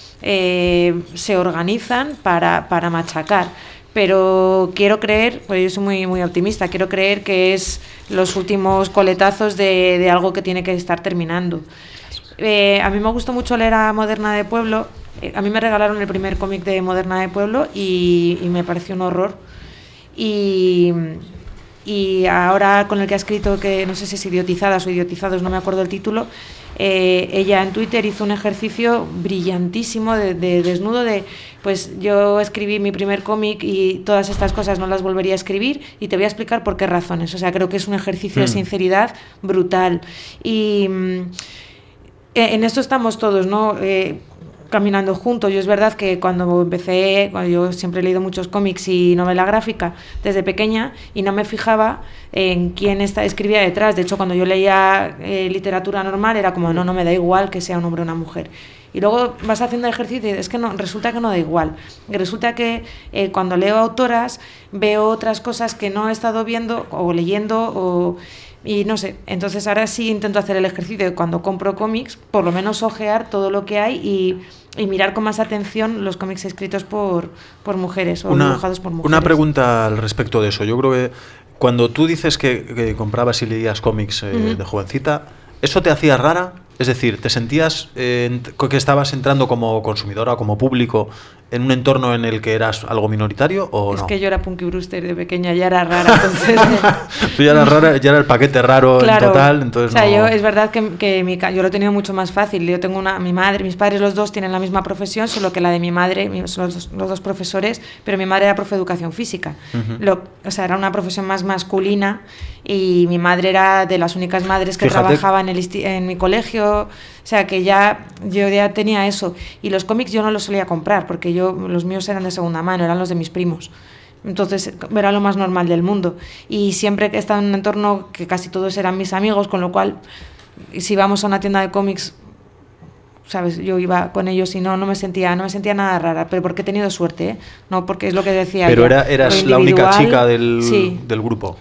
se organizan para machacar. Pero quiero creer, pues yo soy muy, muy optimista, quiero creer que es los últimos coletazos de algo que tiene que estar terminando. A mí me gustó mucho leer a Moderna de Pueblo. A mí me regalaron el primer cómic de Moderna de Pueblo y me pareció un horror. Y ahora con el que ha escrito, que no sé si es Idiotizadas o Idiotizados, no me acuerdo el título, ella en Twitter hizo un ejercicio brillantísimo de desnudo de, pues yo escribí mi primer cómic y todas estas cosas no las volvería a escribir y te voy a explicar por qué razones. O sea, creo que es un ejercicio de sinceridad brutal. Y en esto estamos todos, ¿no? Caminando juntos. Yo es verdad que cuando yo siempre he leído muchos cómics y novela gráfica desde pequeña y no me fijaba en quién escribía detrás. De hecho, cuando yo leía literatura normal era como, no me da igual que sea un hombre o una mujer. Y luego vas haciendo el ejercicio y es que no, resulta que no da igual. Resulta que cuando leo autoras veo otras cosas que no he estado viendo o leyendo y no sé, entonces ahora sí intento hacer el ejercicio de cuando compro cómics, por lo menos ojear todo lo que hay y mirar con más atención los cómics escritos por mujeres o dibujados por mujeres. Una pregunta al respecto de eso. Yo creo que cuando tú dices que comprabas y leías cómics de jovencita, ¿eso te hacía rara? Es decir, ¿te sentías que estabas entrando como consumidora o como público en un entorno en el que eras algo minoritario o no? Es que yo era Punky Brewster de pequeña, ya era rara, entonces... Tú ya eras rara, ya era el paquete raro, claro, en total, entonces o sea, no... yo, es verdad que yo lo he tenido mucho más fácil. Yo tengo mi madre, mis padres los dos tienen la misma profesión, solo que la de mi madre, son los dos profesores, pero mi madre era profe de educación física. O sea, era una profesión más masculina y mi madre era de las únicas madres que trabajaba en mi colegio, o sea que yo ya tenía eso. Y los cómics yo no los solía comprar porque los míos eran de segunda mano, eran los de mis primos. Entonces era lo más normal del mundo. Y siempre he estado en un entorno que casi todos eran mis amigos, con lo cual si íbamos a una tienda de cómics, ¿sabes? Yo iba con ellos y no me sentía nada rara, pero porque he tenido suerte, ¿eh? No porque es lo que decía. Pero eras la única chica del grupo.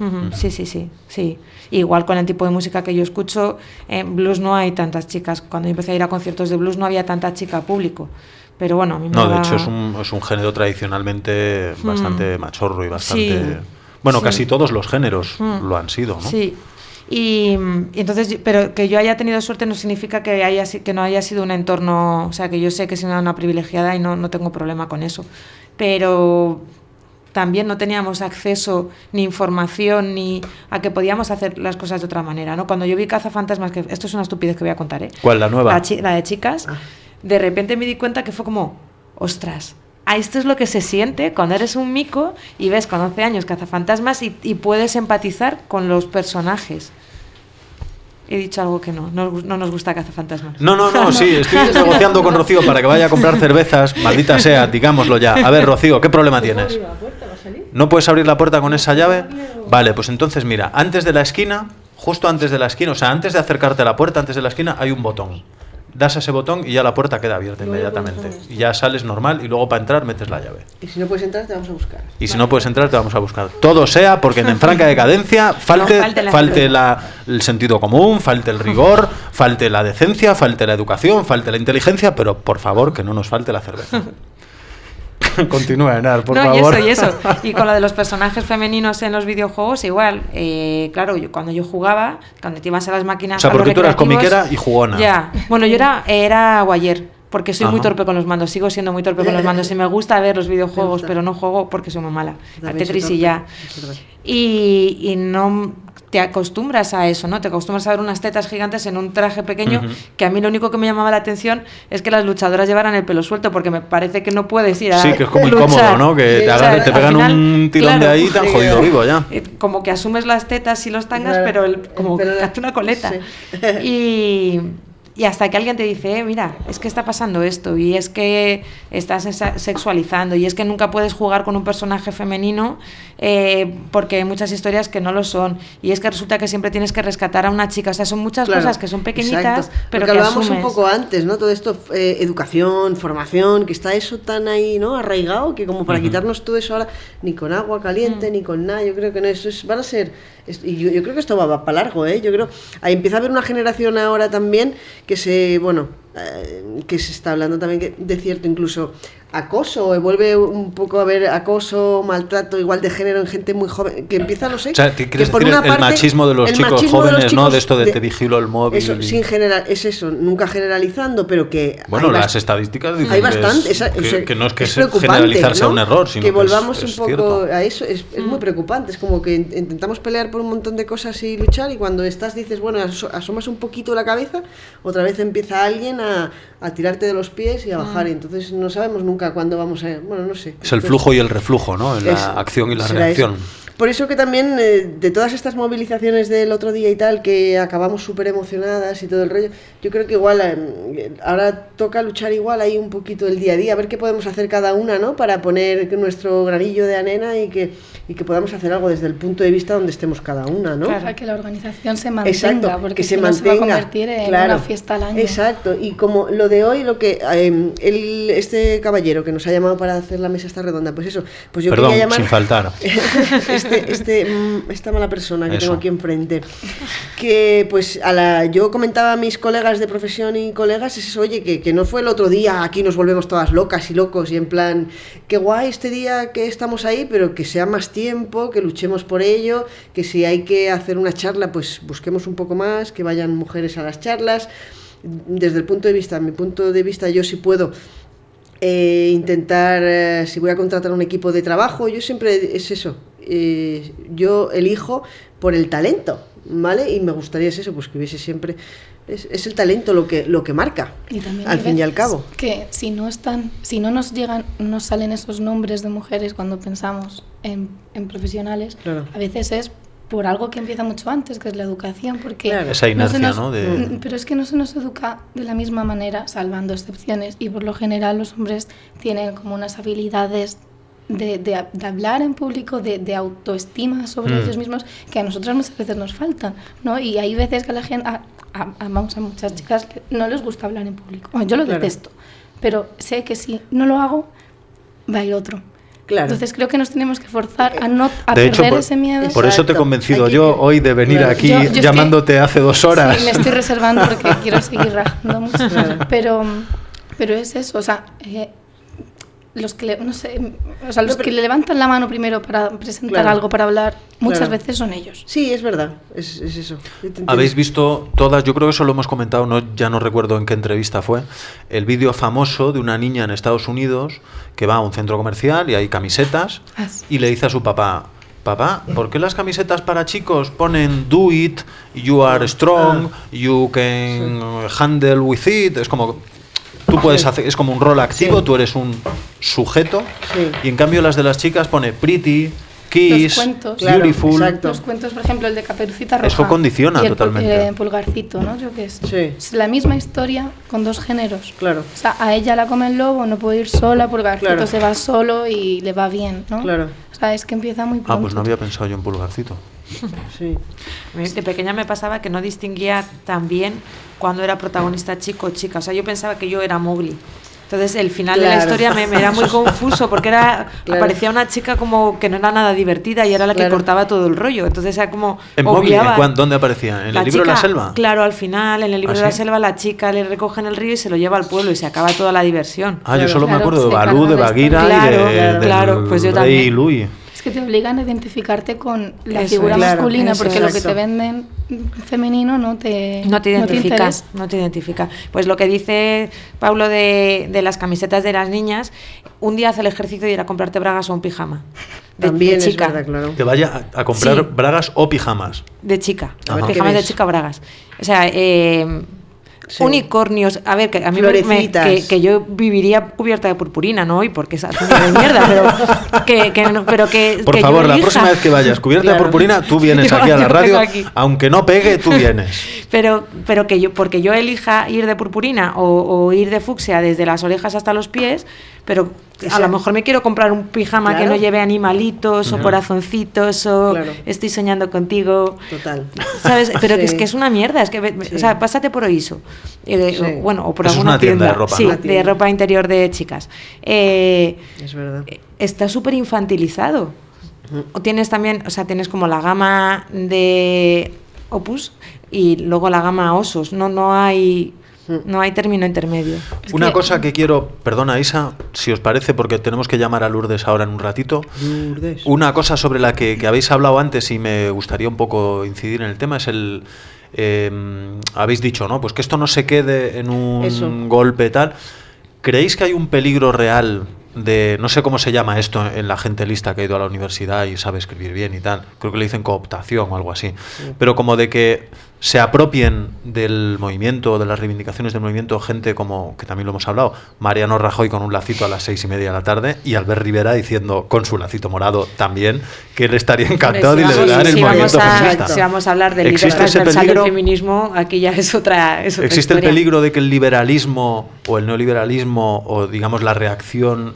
Sí. Igual con el tipo de música que yo escucho, en blues no hay tantas chicas. Cuando yo empecé a ir a conciertos de blues no había tanta chica público. Pero bueno, a mí de hecho es un género tradicionalmente bastante machorro y bastante... Sí, bueno, casi todos los géneros lo han sido, ¿no? Sí. Y entonces, pero que yo haya tenido suerte no significa que no haya sido un entorno, o sea, que yo sé que soy una privilegiada y no tengo problema con eso. Pero también no teníamos acceso ni información ni a que podíamos hacer las cosas de otra manera, ¿no? Cuando yo vi Cazafantasmas, que esto es una estupidez que voy a contar, ¿eh? ¿Cuál, la nueva? La de chicas. De repente me di cuenta que fue como, ostras, esto es lo que se siente cuando eres un mico y ves con 11 años Cazafantasmas y puedes empatizar con los personajes. He dicho algo que no nos gusta Cazafantasmas. No, sí, estoy negociando con Rocío para que vaya a comprar cervezas, maldita sea, digámoslo ya. A ver, Rocío, ¿qué problema tienes? ¿No puedes abrir la puerta con esa llave? Vale, pues entonces mira, justo antes de la esquina, o sea, antes de acercarte a la puerta, antes de la esquina, hay un botón. Das a ese botón y ya la puerta queda abierta inmediatamente. Y ya sales normal y luego para entrar metes la llave. Y si no puedes entrar, te vamos a buscar. Y si no puedes entrar, te vamos a buscar. Todo sea porque en franca decadencia falte el sentido común, falte el rigor, falte la decencia, falte la educación, falte la inteligencia, pero por favor que no nos falte la cerveza. Continúa, Enar, por favor. Y eso. Y con lo de los personajes femeninos en los videojuegos, igual. Claro, cuando yo jugaba, cuando te ibas a las máquinas... O sea, porque tú eras comiquera y jugona. Ya. Bueno, yo era guayer, porque soy muy torpe con los mandos. Sigo siendo muy torpe con los mandos. Y me gusta ver los videojuegos, pero no juego porque soy muy mala. A Tetris y ya. Y no... te acostumbras a eso, ¿no? Te acostumbras a ver unas tetas gigantes en un traje pequeño, que a mí lo único que me llamaba la atención es que las luchadoras llevaran el pelo suelto, porque me parece que no puedes ir a Sí, que es como luchar. Incómodo, ¿no? Que te pegan final, un tirón de ahí y te han jodido vivo ya. Como que asumes las tetas y los tangas, pero como que hace una coleta. Sí. Y hasta que alguien te dice, mira, es que está pasando esto, y es que estás sexualizando, y es que nunca puedes jugar con un personaje femenino porque hay muchas historias que no lo son, y es que resulta que siempre tienes que rescatar a una chica. O sea, son muchas cosas que son pequeñitas, pero que hablábamos asumes. un poco antes, ¿no? Todo esto, educación, formación, que está eso tan ahí, ¿no? Arraigado, que como para quitarnos todo eso ahora, ni con agua caliente, ni con nada. Yo creo que no, van a ser... Y yo creo que esto va para largo, ¿eh? Yo creo... Ahí empieza a haber una generación ahora también que se está hablando también de cierto incluso acoso, vuelve un poco a haber acoso, maltrato igual de género en gente muy joven, que empieza, no sé, o sea, ¿te quieres decir el machismo de los chicos jóvenes, ¿no? De esto de te vigilo el móvil. Eso, sin general, es eso, nunca generalizando, pero que... Bueno, las estadísticas dicen hay bastante, que no es que generalizarse, ¿no? Un error, sino que volvamos es un poco cierto. A eso, es muy preocupante, es como que intentamos pelear por un montón de cosas y luchar, y cuando dices, bueno, asomas un poquito la cabeza, otra vez empieza alguien a tirarte de los pies y a bajar, y entonces no sabemos nunca cuándo vamos a... Bueno, no sé. Es el flujo y el reflujo, ¿no? En la acción y la reacción. Eso. Por eso que también de todas estas movilizaciones del otro día y tal, que acabamos súper emocionadas y todo el rollo, yo creo que igual ahora toca luchar igual ahí un poquito el día a día, a ver qué podemos hacer cada una, ¿no? Para poner nuestro granillo de arena y que podamos hacer algo desde el punto de vista donde estemos cada una, ¿no? Claro, que la organización se mantenga, exacto, porque que si no se va a convertir en una fiesta al año. Exacto, y como lo de hoy, lo que este caballero que nos ha llamado para hacer la mesa esta redonda, pues eso, pues yo Perdón, quería llamar... sin faltar. esta mala persona que tengo aquí enfrente, que pues yo comentaba a mis colegas de profesión y colegas, es eso, oye, que no fue el otro día, aquí nos volvemos todas locas y locos y en plan, qué guay este día que estamos ahí, pero que sea más tiempo, que luchemos por ello, que si hay que hacer una charla, pues busquemos un poco más, que vayan mujeres a las charlas. Desde mi punto de vista, yo sí puedo intentar, si voy a contratar un equipo de trabajo, yo siempre es eso, yo elijo por el talento, ¿vale? Y me gustaría es eso, pues que hubiese siempre, es el talento lo que marca, y también al fin y al cabo. Que si no nos salen esos nombres de mujeres cuando pensamos en profesionales, claro. A veces es por algo que empieza mucho antes, que es la educación, porque claro. Esa inercia, ¿no? Pero es que no se nos educa de la misma manera, salvando excepciones, y por lo general los hombres tienen como unas habilidades de hablar en público, de autoestima sobre ellos mismos, que a nosotras muchas veces nos faltan, ¿no? Y hay veces que a la gente, a muchas chicas no les gusta hablar en público. Bueno, yo lo detesto, pero sé que si no lo hago, va a ir otro. Claro. Entonces creo que nos tenemos que forzar a perder ese miedo. Por eso te he convencido yo hoy de venir aquí llamándote hace 2 horas. Sí, me estoy reservando porque quiero seguir rajando mucho. Claro. Pero es eso, o sea, los que que le levantan la mano primero para presentar algo, para hablar, muchas veces son ellos. Sí, es verdad, es eso. Habéis visto todas, yo creo que eso lo hemos comentado, ya no recuerdo en qué entrevista fue, el vídeo famoso de una niña en Estados Unidos que va a un centro comercial y hay camisetas y le dice a su papá, ¿por qué las camisetas para chicos ponen do it, you are strong, you can handle with it? Es como... Tú puedes hacer, es como un rol activo, tú eres un sujeto, y en cambio las de las chicas pone pretty, kiss, los cuentos, beautiful. Los cuentos, por ejemplo, el de Caperucita Roja. Eso condiciona totalmente. El Pulgarcito, ¿no? Yo qué es. Sí. Es la misma historia con 2 géneros. Claro. O sea, a ella la come el lobo, no puede ir sola, Pulgarcito se va solo y le va bien, ¿no? Claro. O sea, es que empieza muy pronto. Pues no había pensado yo en Pulgarcito. Sí. De pequeña me pasaba que no distinguía tan bien cuando era protagonista chico o chica. O sea, yo pensaba que yo era Mowgli. Entonces el final de la historia me era muy confuso porque aparecía una chica como que no era nada divertida y era la que cortaba todo el rollo. Entonces era como... ¿En Mowgli? ¿Dónde aparecía? ¿En el libro de la selva? Claro, al final, en el libro de la selva, la chica le recoge en el río y se lo lleva al pueblo y se acaba toda la diversión. Yo solo me acuerdo de Balú, de Bagheera y de pues yo también. Louis. Es que te obligan a identificarte con la figura masculina, porque lo que te venden femenino no te identifica. Pues lo que dice Paulo de las camisetas de las niñas, un día hace el ejercicio de ir a comprarte bragas o un pijama. También de chica. Es verdad, claro. Que vaya a comprar bragas o pijamas. De chica. Pijamas de chica o bragas. O sea, unicornios, a ver, que a mí que yo viviría cubierta de purpurina, ¿no? Y porque es hace de mierda, pero que por favor, la próxima vez que vayas cubierta de purpurina, tú vienes aquí a la radio, aunque no pegue, tú vienes. Pero porque yo elija ir de purpurina o ir de fucsia desde las orejas hasta los pies, pero a lo mejor me quiero comprar un pijama que no lleve animalitos o corazoncitos o estoy soñando contigo. Total. ¿Sabes? Pero que es una mierda, es que o sea, pásate por Oiso. O por alguna tienda de ropa. Sí, de ropa interior de chicas. Es verdad. Está súper infantilizado. O tienes también, o sea, tienes como la gama de Opus y luego la gama Osos. No hay término intermedio. Una cosa que quiero, perdona Isa, si os parece, porque tenemos que llamar a Lourdes ahora en un ratito. Lourdes. Una cosa sobre la que habéis hablado antes y me gustaría un poco incidir en el tema es habéis dicho, ¿no? Pues que esto no se quede en un golpe tal. ¿Creéis que hay un peligro real de, no sé cómo se llama esto en la gente lista que ha ido a la universidad y sabe escribir bien y tal, creo que le dicen cooptación o algo así, pero como de que se apropien del movimiento, de las reivindicaciones del movimiento, gente como, que también lo hemos hablado, Mariano Rajoy con un lacito a las 6:30 de la tarde y Albert Rivera diciendo, con su lacito morado también, que él estaría encantado de liderar el movimiento feminista. Si vamos a hablar del líder transversal del feminismo, aquí ya es otra ¿Existe historia. El peligro de que el liberalismo o el neoliberalismo o digamos la reacción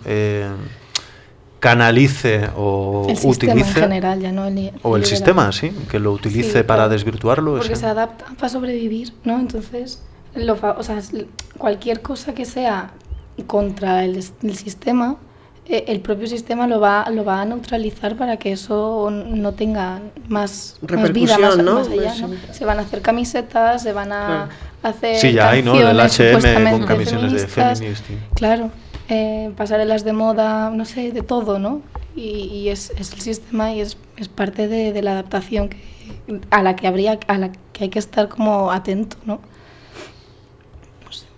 canalice o el utilice en general, ya no el sistema, sí, que lo utilice para desvirtuarlo, porque se adapta para sobrevivir, ¿no? Entonces, cualquier cosa que sea contra el sistema, el propio sistema lo va a neutralizar para que eso no tenga más vida, más allá, ¿no? Se van a hacer camisetas, se van a hacer ya hay, ¿no? Del H&M con camisiones de feminist. Claro. Pasarelas de moda, no sé, de todo, ¿no? Y es el sistema y es parte de la adaptación a la que hay que estar como atento, ¿no? No sé.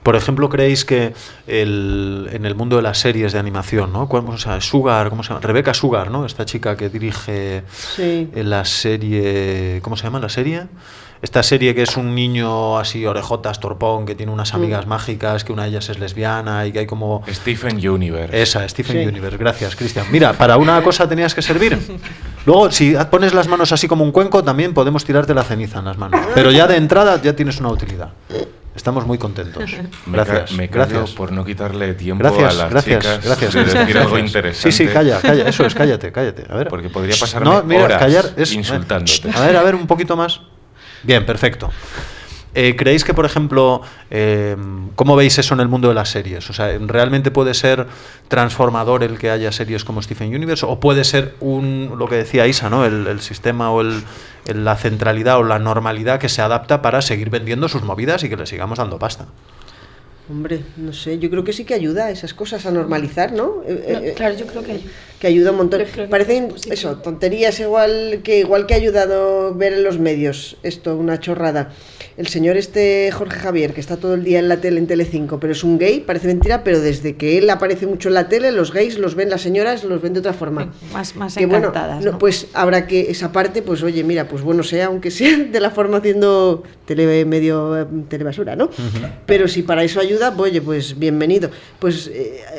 Por ejemplo, ¿creéis que en el mundo de las series de animación, ¿no? O sea, Sugar, ¿cómo se llama? Rebecca Sugar, ¿no? Esta chica que dirige la serie... ¿Cómo se llama la serie? Esta serie que es un niño así, orejotas, torpón, que tiene unas amigas mágicas, que una de ellas es lesbiana y que hay como... Stephen Universe. Esa, Stephen Universe. Gracias, Cristian. Mira, para una cosa tenías que servir. Luego, si pones las manos así como un cuenco, también podemos tirarte la ceniza en las manos. Pero ya de entrada ya tienes una utilidad. Estamos muy contentos. Gracias. Me callo por no quitarle tiempo gracias, a las chicas de decir algo interesante. Sí, calla. Eso es, cállate. A ver. Porque podría pasarme horas callar es, insultándote. A ver, un poquito más. Bien, perfecto. ¿Creéis que, por ejemplo, cómo veis eso en el mundo de las series? O sea, ¿realmente puede ser transformador el que haya series como Stephen Universe? ¿O puede ser lo que decía Isa, ¿no? El sistema o la centralidad o la normalidad que se adapta para seguir vendiendo sus movidas y que le sigamos dando pasta? Hombre, no sé, yo creo que sí que ayuda a esas cosas a normalizar, ¿no? Claro, yo creo que ayuda. Que ayuda un montón. Parecen eso, tonterías igual que ha ayudado ver en los medios esto, una chorrada. El señor Jorge Javier, que está todo el día en la tele en Telecinco, pero es un gay, parece mentira, pero desde que él aparece mucho en la tele, los gays los ven las señoras, los ven de otra forma. Más que encantadas, bueno, ¿no? Pues habrá que, esa parte, pues oye, mira, pues bueno sea, aunque sea de la forma haciendo telebasura, ¿no? Uh-huh. Pero si para eso ayuda, oye, pues bienvenido. Pues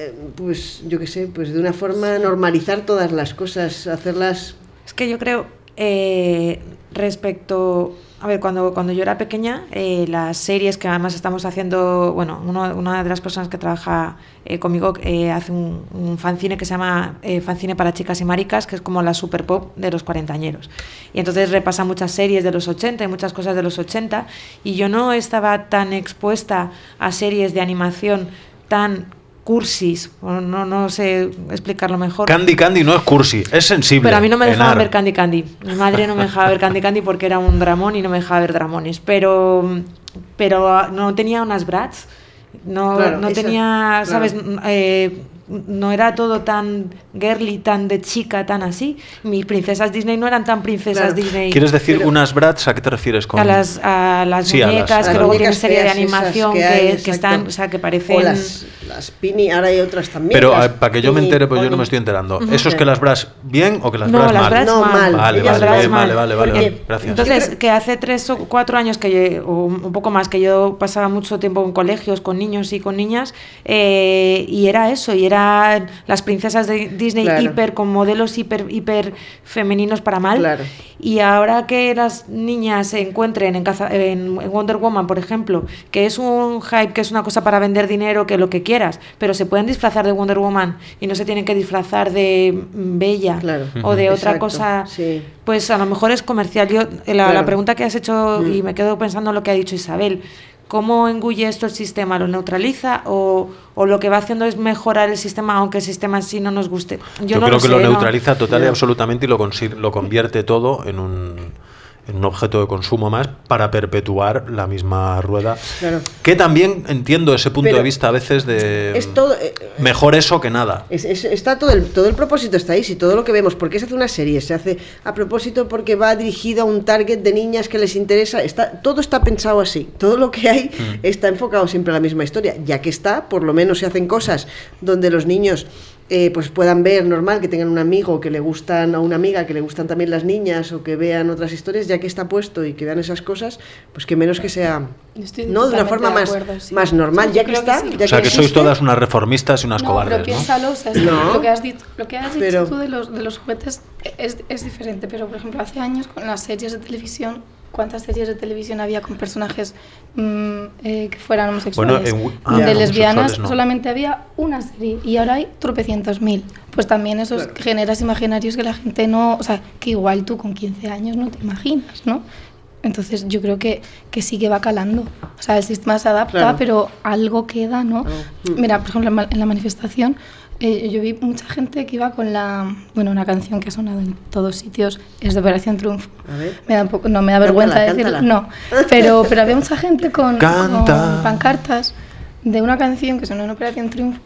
yo qué sé, pues de una forma normalizar todas las cosas, hacerlas... Es que yo creo, respecto... A ver, cuando yo era pequeña, las series que además estamos haciendo, bueno, una de las personas que trabaja conmigo hace un fanzine que se llama Fanzine para chicas y maricas, que es como la super pop de los cuarentañeros. Y entonces repasa muchas series de los 80 y muchas cosas de los 80, y yo no estaba tan expuesta a series de animación tan cursis, no sé explicarlo mejor. Candy no es cursi, es sensible. Pero a mí no me dejaban ver Candy. Mi madre no me dejaba ver Candy porque era un dramón y no me dejaba ver dramones. Pero no tenía unas brats, no tenía, ¿sabes? No era todo tan girly, tan de chica, tan así. Mis princesas Disney no eran tan princesas Disney. ¿Quieres decir unas brats? ¿A qué te refieres con...? A las muñecas, que luego tienen serie de animación que están, o sea, que parecen... O las Pini, ahora hay otras también. Pero para que yo me entere, pues yo no me estoy enterando. Uh-huh. ¿Eso es que las brats bien o que las brats mal? Las brats mal. Vale. Gracias. Entonces, que hace 3 o 4 años o un poco más, que yo pasaba mucho tiempo en colegios con niños y con niñas, y era eso, y era las princesas de Disney con modelos hiper femeninos para mal. Claro. Y ahora que las niñas se encuentren en Wonder Woman, por ejemplo, que es un hype, que es una cosa para vender dinero, que lo que quieras, pero se pueden disfrazar de Wonder Woman y no se tienen que disfrazar de Bella o de otra cosa, pues a lo mejor es comercial. La pregunta que has hecho, y me quedo pensando en lo que ha dicho Isabel, ¿cómo engulle esto el sistema? ¿Lo neutraliza o lo que va haciendo es mejorar el sistema, aunque el sistema en sí no nos guste? Yo creo que lo neutraliza total y absolutamente, y lo convierte todo en un objeto de consumo más para perpetuar la misma rueda. Claro. Que también entiendo ese punto de vista a veces de mejor eso que nada. Está todo el propósito está ahí, si todo lo que vemos, ¿por qué se hace una serie? Se hace a propósito porque va dirigido a un target de niñas que les interesa, todo está pensado así, todo lo que hay está enfocado siempre a la misma historia, ya que por lo menos se hacen cosas donde los niños pues puedan ver, normal, que tengan un amigo que le gustan, o una amiga que le gustan también las niñas, o que vean otras historias, ya que está puesto y que vean esas cosas, pues que menos que sea de una forma más normal, ya que está. O sea, que sois todas unas reformistas y unas cobardes, pero piénsalo, o sea, lo que has dicho tú de los juguetes es diferente, pero por ejemplo hace años con las series de televisión, ¿cuántas series de televisión había con personajes que fueran homosexuales? De lesbianas no. Solamente había una serie y ahora hay tropecientos mil. Pues también esos generas imaginarios que la gente no... O sea, que igual tú con 15 años no te imaginas, ¿no? Entonces yo creo que sí que va calando. O sea, el sistema se adapta, pero algo queda, ¿no? Mira, por ejemplo, en la manifestación... yo vi mucha gente que iba con una canción que ha sonado en todos sitios, es de Operación Triunfo. Me da vergüenza decirlo, no, pero había mucha gente con pancartas de una canción que sonó en Operación Triunfo,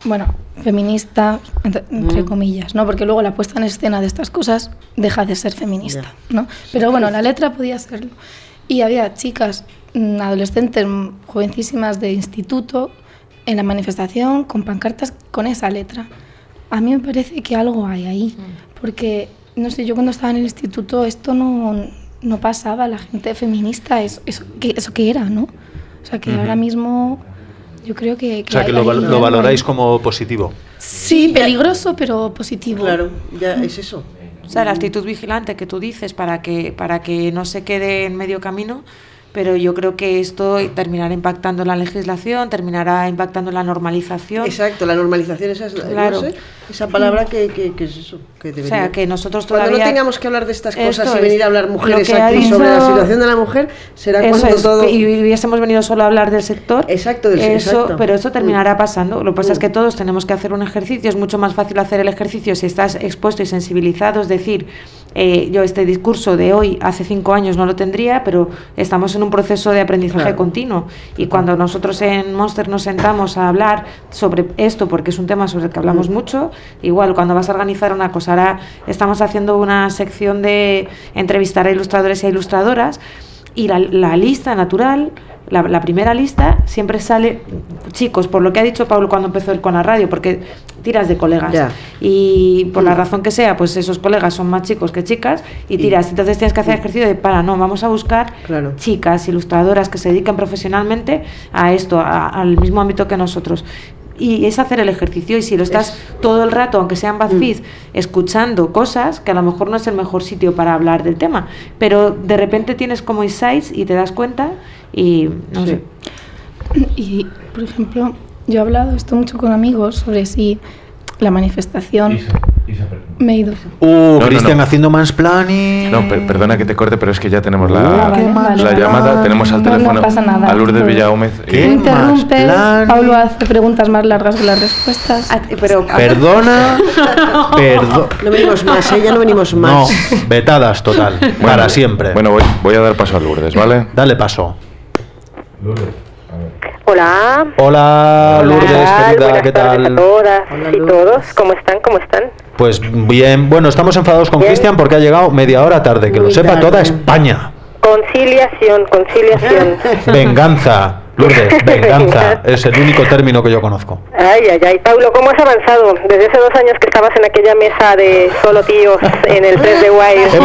feminista, entre comillas, ¿no? Porque luego la puesta en escena de estas cosas deja de ser feminista, ¿no? Pero la letra podía serlo. y había chicas, adolescentes, jovencísimas de instituto, en la manifestación con pancartas con esa letra. A mí me parece que algo hay ahí, porque, no sé, yo cuando estaba en el instituto esto no pasaba, la gente feminista, eso que era, ¿no? O sea, que ahora mismo yo creo que o sea, que lo valoráis como positivo. Sí, peligroso, pero positivo. Claro, ya es eso. O sea, la actitud vigilante que tú dices para que no se quede en medio camino, pero yo creo que esto terminará impactando en la legislación, terminará impactando en la normalización. Exacto, la normalización, claro. No sé, esa palabra que es eso, que debería. O sea, que nosotros todavía... Cuando no tengamos que hablar de estas cosas y es, venir a hablar mujeres aquí dicho, sobre la situación de la mujer, será cuando es, todo... Y hubiésemos venido solo a hablar del sector. Exacto, exacto. Pero eso terminará pasando. Lo que pasa es que todos tenemos que hacer un ejercicio. Es mucho más fácil hacer el ejercicio si estás expuesto y sensibilizado. Es decir, yo este discurso de hoy, hace 5 años no lo tendría, pero estamos en un proceso de aprendizaje continuo. Y cuando nosotros en Monster nos sentamos a hablar sobre esto, porque es un tema sobre el que hablamos mucho, igual cuando vas a organizar una cosa, ahora estamos haciendo una sección de entrevistar a ilustradores e ilustradoras, y la lista natural, la primera lista, siempre sale chicos, por lo que ha dicho Pablo cuando empezó él con la radio, porque tiras de colegas, y por la razón que sea, pues esos colegas son más chicos que chicas, y tiras, entonces tienes que hacer ejercicio de vamos a buscar chicas ilustradoras que se dedican profesionalmente a esto, al mismo ámbito que nosotros. Y es hacer el ejercicio, y si lo estás todo el rato, aunque sea en BuzzFeed, escuchando cosas, que a lo mejor no es el mejor sitio para hablar del tema, pero de repente tienes como insights y te das cuenta y no sé. Y, por ejemplo, yo he hablado esto mucho con amigos sobre si la manifestación... Me he ido. Cristian haciendo mansplaining. No, perdona que te corte, pero es que ya tenemos la llamada. Tenemos al teléfono no pasa nada, a Lourdes Villagómez. ¿Qué interrumpe? Pablo hace preguntas más largas que las respuestas. Perdona. No venimos más, ya no venimos más. No, vetadas total, para siempre. Bueno, voy a dar paso a Lourdes, ¿vale? Dale paso. Lourdes. Hola, Lourdes, querida, ¿qué tal? A todas y todos, ¿cómo están? Pues bien, bueno, estamos enfadados con Cristian porque ha llegado media hora tarde, que lo sepa toda España. Conciliación. Venganza, Lourdes, venganza, es el único término que yo conozco. Ay, Pablo, ¿cómo has avanzado? Desde hace 2 años que estabas en aquella mesa de solo tíos en el 3 de Wire.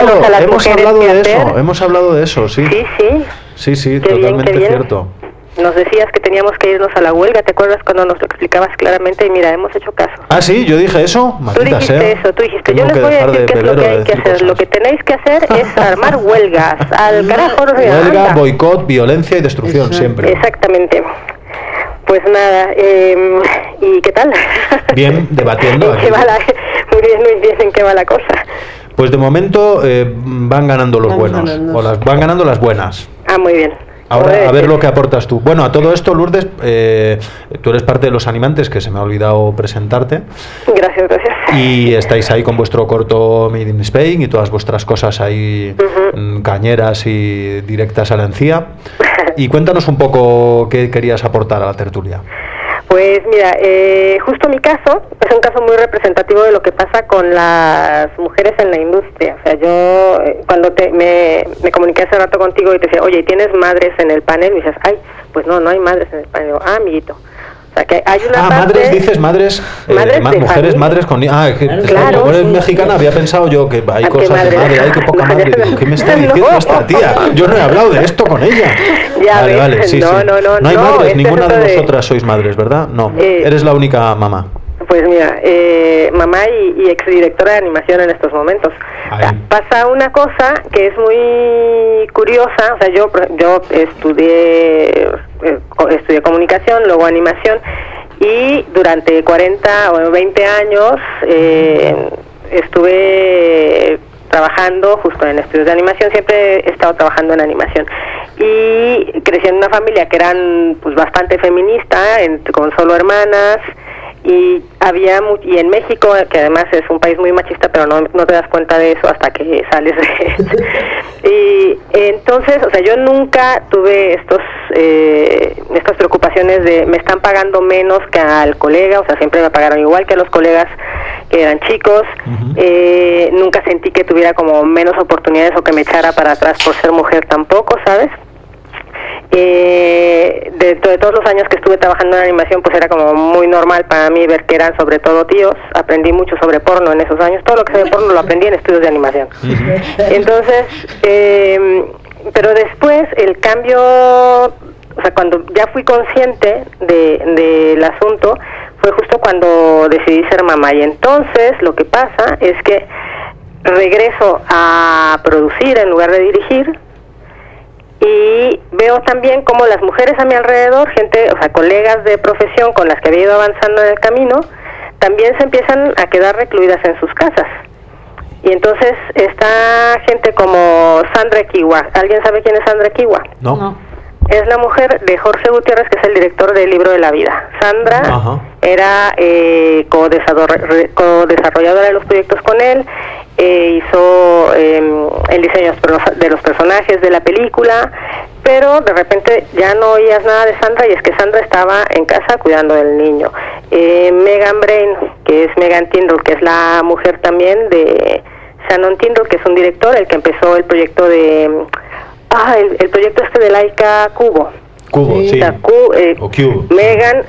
Hemos hablado de eso, sí. Sí, totalmente cierto. Nos decías que teníamos que irnos a la huelga, ¿te acuerdas cuando nos lo explicabas claramente? Y mira, hemos hecho caso. Ah, sí, yo dije eso. Tú dijiste eso, yo les voy a decir qué es lo que hay que hacer. Cosas. Lo que tenéis que hacer es armar huelgas. Al carajo, no se huelga, boicot, violencia y destrucción, siempre. Exactamente. Pues nada, ¿y qué tal? Bien, debatiendo. Muy bien, ¿en qué va la cosa? Pues de momento van ganando los buenos, van ganando las buenas. Ah, muy bien. Ahora, a ver lo que aportas tú. Bueno, a todo esto, Lourdes, tú eres parte de Los Animantes, que se me ha olvidado presentarte. Gracias. Y estáis ahí con vuestro corto Made in Spain y todas vuestras cosas ahí cañeras y directas a la encía. Y cuéntanos un poco qué querías aportar a la tertulia. Pues mira, justo mi caso es un caso muy representativo de lo que pasa con las mujeres en la industria. O sea, yo cuando me comuniqué hace rato contigo y te decía, oye, ¿tienes madres en el panel? Y me dices, ay, pues no hay madres en el panel. Digo, amiguito. O sea, que hay una parte... madres, dices, madres mujeres, familia. Madres con... claro, como eres mexicana, había pensado yo que hay cosas de madre, qué poca madre. Digo, ¿qué me está diciendo esta tía? Yo no he hablado de esto con ella. Vale, sí. No hay madres, ninguna de vosotras sois madres, ¿verdad? No, eres la única mamá. Pues mira, mamá y exdirectora de animación en estos momentos. O sea, pasa una cosa que es muy curiosa. O sea, yo estudié comunicación, luego animación, y durante 40 o 20 años estuve trabajando justo en estudios de animación. Siempre he estado trabajando en animación y crecí en una familia que eran pues bastante feminista, con solo hermanas. y y en México, que además es un país muy machista, pero no te das cuenta de eso hasta que sales de y entonces, o sea, yo nunca tuve estas preocupaciones de me están pagando menos que al colega, o sea, siempre me pagaron igual que a los colegas que eran chicos. Nunca sentí que tuviera como menos oportunidades o que me echara para atrás por ser mujer tampoco, ¿sabes? De todos los años que estuve trabajando en animación, pues era como muy normal para mí ver que eran sobre todo tíos. Aprendí mucho sobre porno en esos años. Todo lo que sé de porno lo aprendí en estudios de animación. Entonces, pero después el cambio, o sea, cuando ya fui consciente del asunto, fue justo cuando decidí ser mamá. Y entonces lo que pasa es que regreso a producir en lugar de dirigir. Y veo también cómo las mujeres a mi alrededor, gente, o sea, colegas de profesión con las que había ido avanzando en el camino, también se empiezan a quedar recluidas en sus casas. Y entonces está gente como Sandra Equihua. ¿Alguien sabe quién es Sandra Equihua? No. Es la mujer de Jorge Gutiérrez, que es el director del Libro de la Vida. Sandra era co-desarrolladora de los proyectos con él, hizo el diseño de los personajes de la película, pero de repente ya no oías nada de Sandra, y es que Sandra estaba en casa cuidando del niño. Megan Brain, que es Megan Tindall, que es la mujer también de Shannon Tindall, que es un director, el que empezó el proyecto de... el proyecto de Laika Cubo. Sí. O Cube. Megan,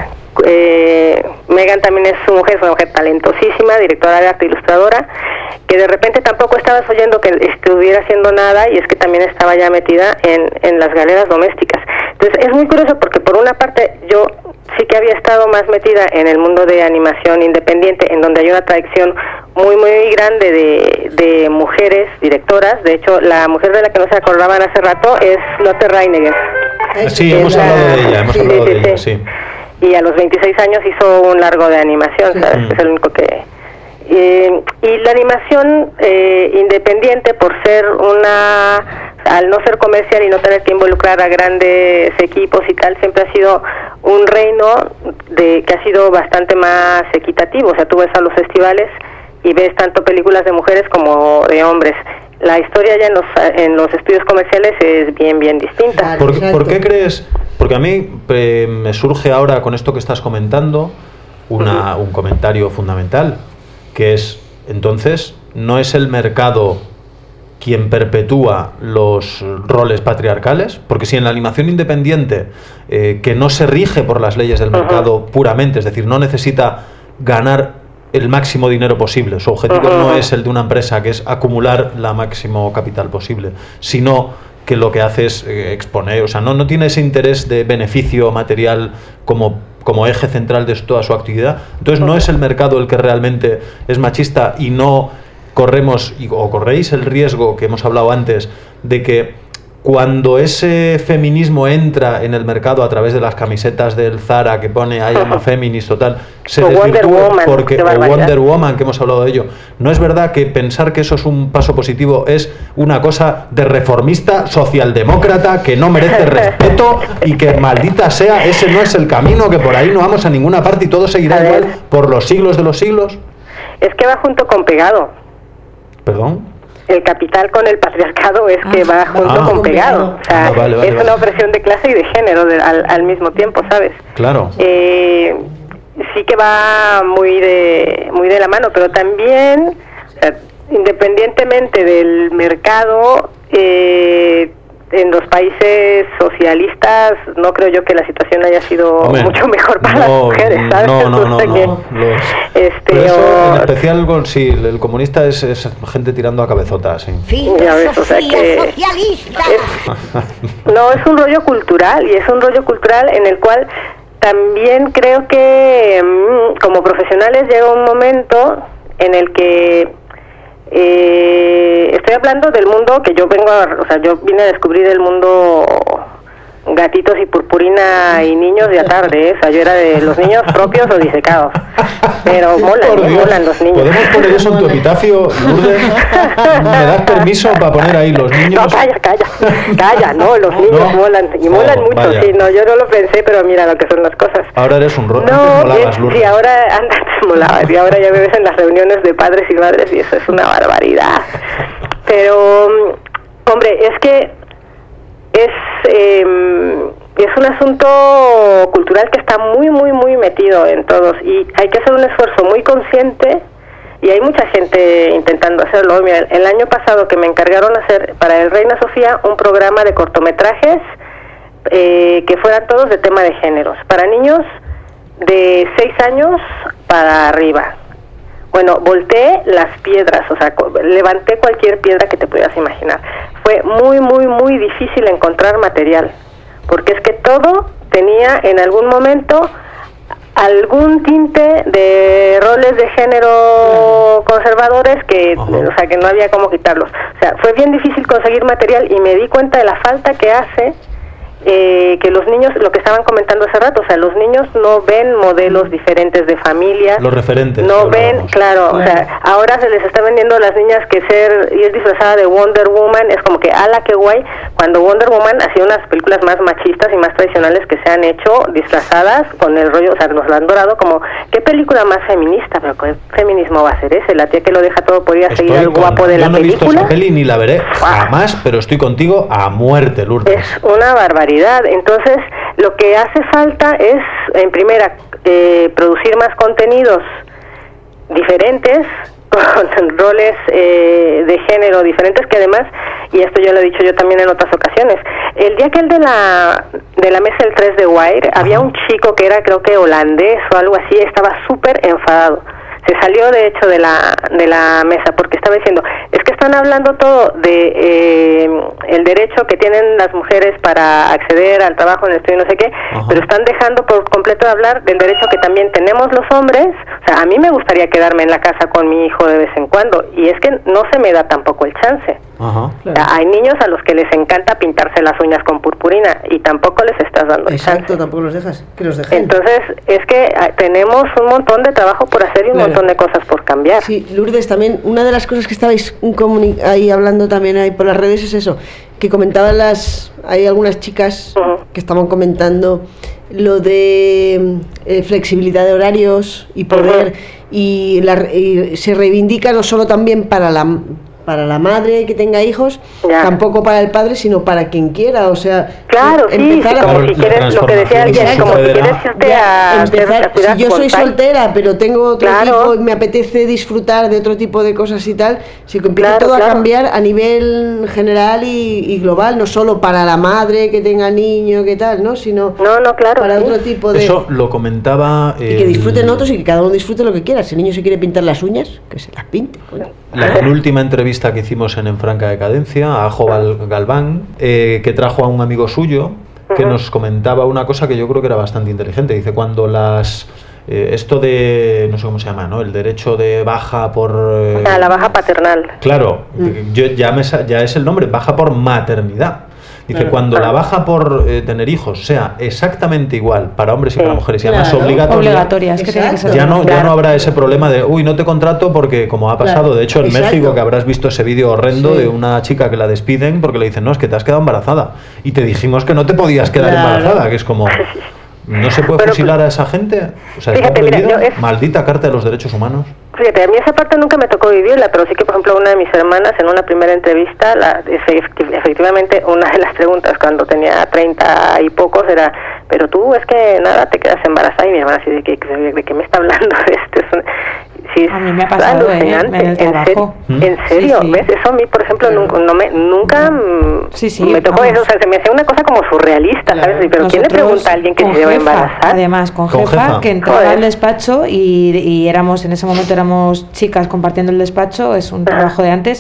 Megan también es una mujer talentosísima, directora de arte, ilustradora, que de repente tampoco estabas oyendo que estuviera haciendo nada, y es que también estaba ya metida en las galeras domésticas. Entonces es muy curioso porque por una parte yo sí que había estado más metida en el mundo de animación independiente, en donde hay una tradición muy muy grande de mujeres directoras. De hecho, la mujer de la que no se acordaban hace rato es Lotte Reiniger. Sí, hemos hablado de ella, sí. Y a los 26 años hizo un largo de animación, ¿sabes? Es el único que... y la animación independiente, por ser al no ser comercial y no tener que involucrar a grandes equipos y tal, siempre ha sido un reino que ha sido bastante más equitativo. O sea, tú ves a los festivales y ves tanto películas de mujeres como de hombres. La historia ya en los estudios comerciales es bien distinta. ¿Por qué crees? Porque a mí me surge ahora, con esto que estás comentando, un comentario fundamental, que es, entonces, ¿no es el mercado quien perpetúa los roles patriarcales? Porque si en la animación independiente, que no se rige por las leyes del mercado puramente, es decir, no necesita ganar el máximo dinero posible, su objetivo no es el de una empresa, que es acumular la máximo capital posible, sino que lo que hace es exponer, o sea, no tiene ese interés de beneficio material como eje central de toda su actividad. Entonces no es el mercado el que realmente es machista, y no corréis el riesgo que hemos hablado antes de que cuando ese feminismo entra en el mercado a través de las camisetas del Zara que pone I am a feminist o tal, se desvirtúa, porque Wonder Woman, que hemos hablado de ello. ¿No es verdad que pensar que eso es un paso positivo es una cosa de reformista, socialdemócrata, que no merece respeto, y que maldita sea, ese no es el camino, que por ahí no vamos a ninguna parte y todo seguirá igual por los siglos de los siglos? Es que va junto con pegado. ¿Perdón? El capital con el patriarcado es que va junto con pegado. O sea, es una opresión de clase y de género al mismo tiempo, ¿sabes? Claro. Sí que va muy de la mano, pero también, o sea, independientemente del mercado, en los países socialistas no creo yo que la situación haya sido mucho mejor para las mujeres, ¿sabes? Pero eso, en especial, sí, el comunista es gente tirando a cabezotas, sí. Ya ves, o sea que no, es un rollo cultural, y es un rollo cultural en el cual también creo que como profesionales llega un momento en el que estoy hablando del mundo que yo yo vine a descubrir el mundo gatitos y purpurina y niños de a tarde, o sea, yo era de los niños propios o disecados. Pero molan los niños. ¿Podemos poner eso en tu epitafio, Lourdes? ¿Me das permiso para poner ahí los niños? No, calla, no, los niños molan, y molan mucho, vaya. Sí, no, yo no lo pensé, pero mira lo que son las cosas. Ahora eres un rollo, no, sí, ahora antes molabas, y ahora ya me ves en las reuniones de padres y madres, y eso es una barbaridad. Pero, hombre, es que es un asunto cultural que está muy, muy, muy metido en todos, y hay que hacer un esfuerzo muy consciente, y hay mucha gente intentando hacerlo. Mira, el año pasado que me encargaron hacer para el Reina Sofía un programa de cortometrajes que fueran todos de tema de géneros, para niños de 6 años para arriba. Bueno, volteé las piedras, o sea, levanté cualquier piedra que te pudieras imaginar. Fue muy, muy, muy difícil encontrar material, porque es que todo tenía en algún momento algún tinte de roles de género conservadores que, o sea, que no había cómo quitarlos. O sea, fue bien difícil conseguir material, y me di cuenta de la falta que hace que los niños, lo que estaban comentando hace rato, o sea, los niños no ven modelos diferentes de familias. Los referentes. No ven, claro, o sea, ahora se les está vendiendo a las niñas que ir disfrazada de Wonder Woman es como que, ala, qué guay, cuando Wonder Woman hacía unas películas más machistas y más tradicionales que se han hecho disfrazadas con el rollo, o sea, nos lo han dorado como, qué película más feminista, pero ¿qué feminismo va a ser ese? La tía que lo deja todo podría seguir al guapo de la película. Yo no he visto esa peli ni la veré jamás, pero estoy contigo a muerte, Lourdes. Es una barbaridad. Entonces, lo que hace falta es, en primera, producir más contenidos diferentes, con roles de género diferentes, que además, y esto yo lo he dicho yo también en otras ocasiones, el día que el de la mesa del 3 de Wire, había un chico que era, creo que holandés o algo así, estaba súper enfadado. Se salió de hecho de la mesa porque estaba diciendo, es que están hablando todo de el derecho que tienen las mujeres para acceder al trabajo en el estudio, no sé qué, pero están dejando por completo de hablar del derecho que también tenemos los hombres. O sea, a mí me gustaría quedarme en la casa con mi hijo de vez en cuando, y es que no se me da tampoco el chance. Claro. O sea, hay niños a los que les encanta pintarse las uñas con purpurina y tampoco les estás dando el chance. Exacto, tampoco los dejas, que los dejen. Entonces, es que tenemos un montón de trabajo por hacer y un montón de cosas por cambiar. Sí, Lourdes, también una de las cosas que estabais ahí hablando también ahí por las redes es eso, que comentaban hay algunas chicas que estaban comentando lo de flexibilidad de horarios y poder, y se reivindica no solo también para la madre que tenga hijos, tampoco para el padre, sino para quien quiera, o sea, claro, sí, como si quieres, lo que decía ayer, como si quieres irte a si yo soy soltera, pero tengo otro tipo y me apetece disfrutar de otro tipo de cosas y tal, si empieza todo a cambiar a nivel general y global, no solo para la madre que tenga niño, que tal, ¿no? Sino para otro tipo de... Eso lo comentaba... Y que disfruten otros y que cada uno disfrute lo que quiera. Si el niño se quiere pintar las uñas, que se las pinte. La penúltima entrevista que hicimos en Franca Decadencia a Ajo Galván, que trajo a un amigo suyo que nos comentaba una cosa que yo creo que era bastante inteligente. Dice, cuando esto de, no sé cómo se llama, ¿no? El derecho de baja por... la baja paternal. Claro, ya es el nombre, baja por maternidad. Dice, cuando la baja por tener hijos sea exactamente igual para hombres y para mujeres, y además obligatoria, es que tiene que ser ya no habrá ese problema de, no te contrato porque, como ha pasado, de hecho en México, que habrás visto ese vídeo horrendo de una chica que la despiden porque le dicen, no, es que te has quedado embarazada, y te dijimos que no te podías quedar embarazada, que es como... ¿No se puede fusilar a esa gente? O sea, ¿está prohibido? Maldita Carta de los Derechos Humanos. Fíjate, a mí esa parte nunca me tocó vivirla, pero sí que, por ejemplo, una de mis hermanas en una primera entrevista, efectivamente, una de las preguntas cuando tenía 30 y pocos era, pero tú es que nada, te quedas embarazada, y mi hermana así, ¿de qué me está hablando esto? Sí, a mí me ha pasado en el trabajo. ¿En serio? Sí. ¿Ves? Eso a mí, por ejemplo, nunca me tocó eso. O sea, se me hacía una cosa como surrealista, ¿sabes? Pero nosotros, ¿quién le pregunta a alguien que se va a embarazar? Además, con jefa, que entraba al despacho y en ese momento éramos chicas compartiendo el despacho, es un trabajo de antes,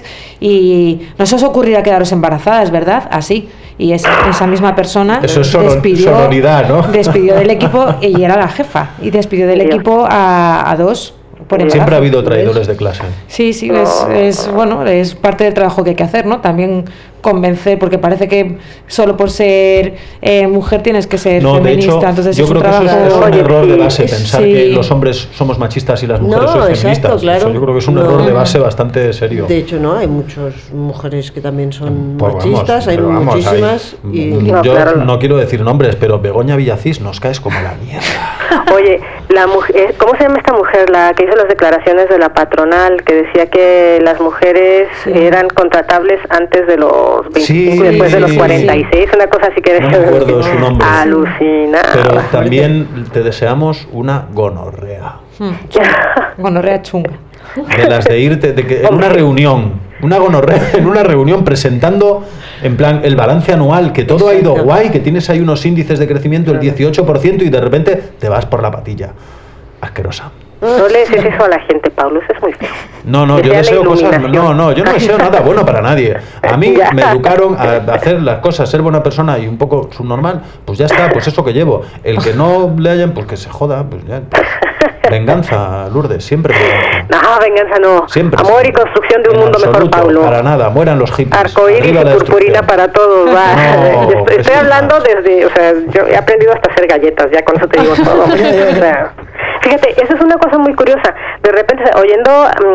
y no se os ocurrirá quedaros embarazadas, ¿verdad? Así. Y esa misma persona sonoridad, ¿no? despidió del equipo, y era la jefa, y despidió del equipo a dos. Siempre ha habido traidores de clase. Sí, es parte del trabajo que hay que hacer, ¿no? También convencer, porque parece que solo por ser mujer tienes que ser feminista. De hecho, entonces yo creo que eso es un error de base, pensar sí. que los hombres somos machistas y las mujeres son feministas. Exacto, claro. Eso yo creo que es un error de base bastante serio. De hecho, no, hay muchas mujeres que también son machistas, hay muchísimas. Yo no quiero decir nombres, pero Begoña Villacís nos caes como la mierda. Oye, la mujer, ¿cómo se llama esta mujer? La que hizo las declaraciones de la patronal, que decía que las mujeres eran contratables antes de los 25 y después de los 46, una cosa así que no me acuerdo su nombre. Alucina. Pero también te deseamos una gonorrea. Gonorrea chunga. De las de irte, de que en una reunión, una gonorrea en una reunión presentando en plan el balance anual, que todo ha ido guay, que tienes ahí unos índices de crecimiento del 18% y de repente te vas por la patilla. Asquerosa. No le desees eso a la gente, Pablo, eso es muy feo. No, yo deseo cosas. No, yo no deseo nada bueno para nadie. A mí me educaron a hacer las cosas, ser buena persona y un poco subnormal, pues ya está, pues eso que llevo. El que no le hayan, pues que se joda, pues ya. Venganza, Lourdes, siempre venganza. No, venganza no. Siempre. Amor y construcción de un mundo mejor, Pablo. Para nada, mueran los hippies. Arcoíris y purpurina para todos. No, estoy hablando desde, o sea, yo he aprendido hasta hacer galletas, ya con eso te digo todo. O sea, fíjate, eso es una cosa muy curiosa. De repente, oyendo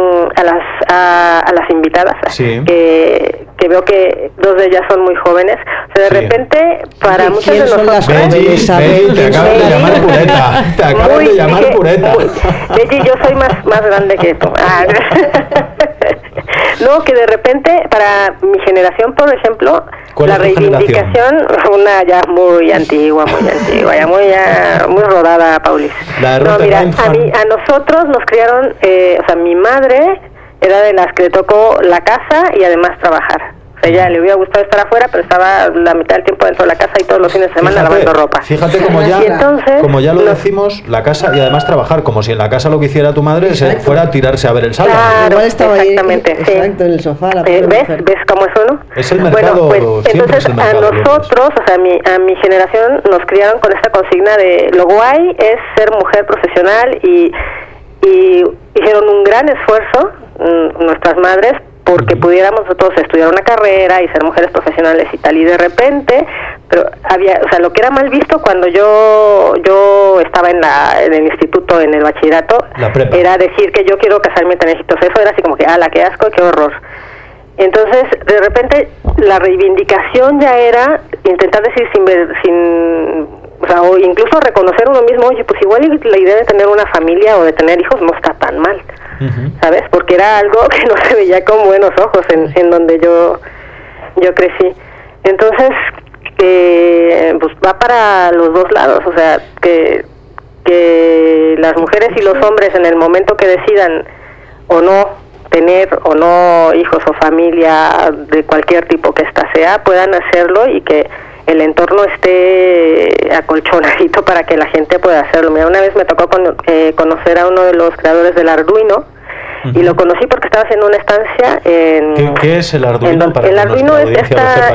a las invitadas, que veo que dos de ellas son muy jóvenes, o sea, de repente, para muchas de nosotros... Benji, te acabas de llamar pureta. Te acabas de llamar pureta. Benji, yo soy más grande que tú. No, que de repente, para mi generación, por ejemplo, la reivindicación, una ya muy antigua, ya muy rodada, Paulis. No, mira, a nosotros nos criaron, o sea, mi madre era de las que le tocó la casa y además trabajar. O sea, ella le hubiera gustado estar afuera, pero estaba la mitad del tiempo dentro de la casa y todos los fines de semana lavando ropa. Fíjate como ya lo decimos, la casa y además trabajar, como si en la casa lo que hiciera tu madre fuera a tirarse a ver el Sálvame. Claro, exactamente. Exacto, en el sofá. ¿Ves cómo es uno? Es el mercado, bueno, pues, siempre entonces es el mercado. A nosotros, o sea, a mi generación nos criaron con esta consigna de lo guay es ser mujer profesional y hicieron un gran esfuerzo nuestras madres porque pudiéramos nosotros estudiar una carrera y ser mujeres profesionales y tal, y de repente, pero había, o sea, lo que era mal visto cuando yo estaba en el instituto, en el bachillerato, era decir que yo quiero casarme y tener hijitos. Eso era así como que, ala, qué asco, qué horror. Entonces, de repente, la reivindicación ya era intentar decir o sea, o incluso reconocer uno mismo, oye, pues igual la idea de tener una familia o de tener hijos no está tan mal, ¿sabes? Porque era algo que no se veía con buenos ojos en donde yo crecí. Entonces, pues va para los dos lados, o sea, que las mujeres y los hombres en el momento que decidan o no tener o no hijos o familia de cualquier tipo que ésta sea, puedan hacerlo y que el entorno esté acolchonadito para que la gente pueda hacerlo. Mira, una vez me tocó conocer a uno de los creadores del Arduino, y lo conocí porque estaba haciendo una estancia en... ¿Qué es el Arduino? El Arduino es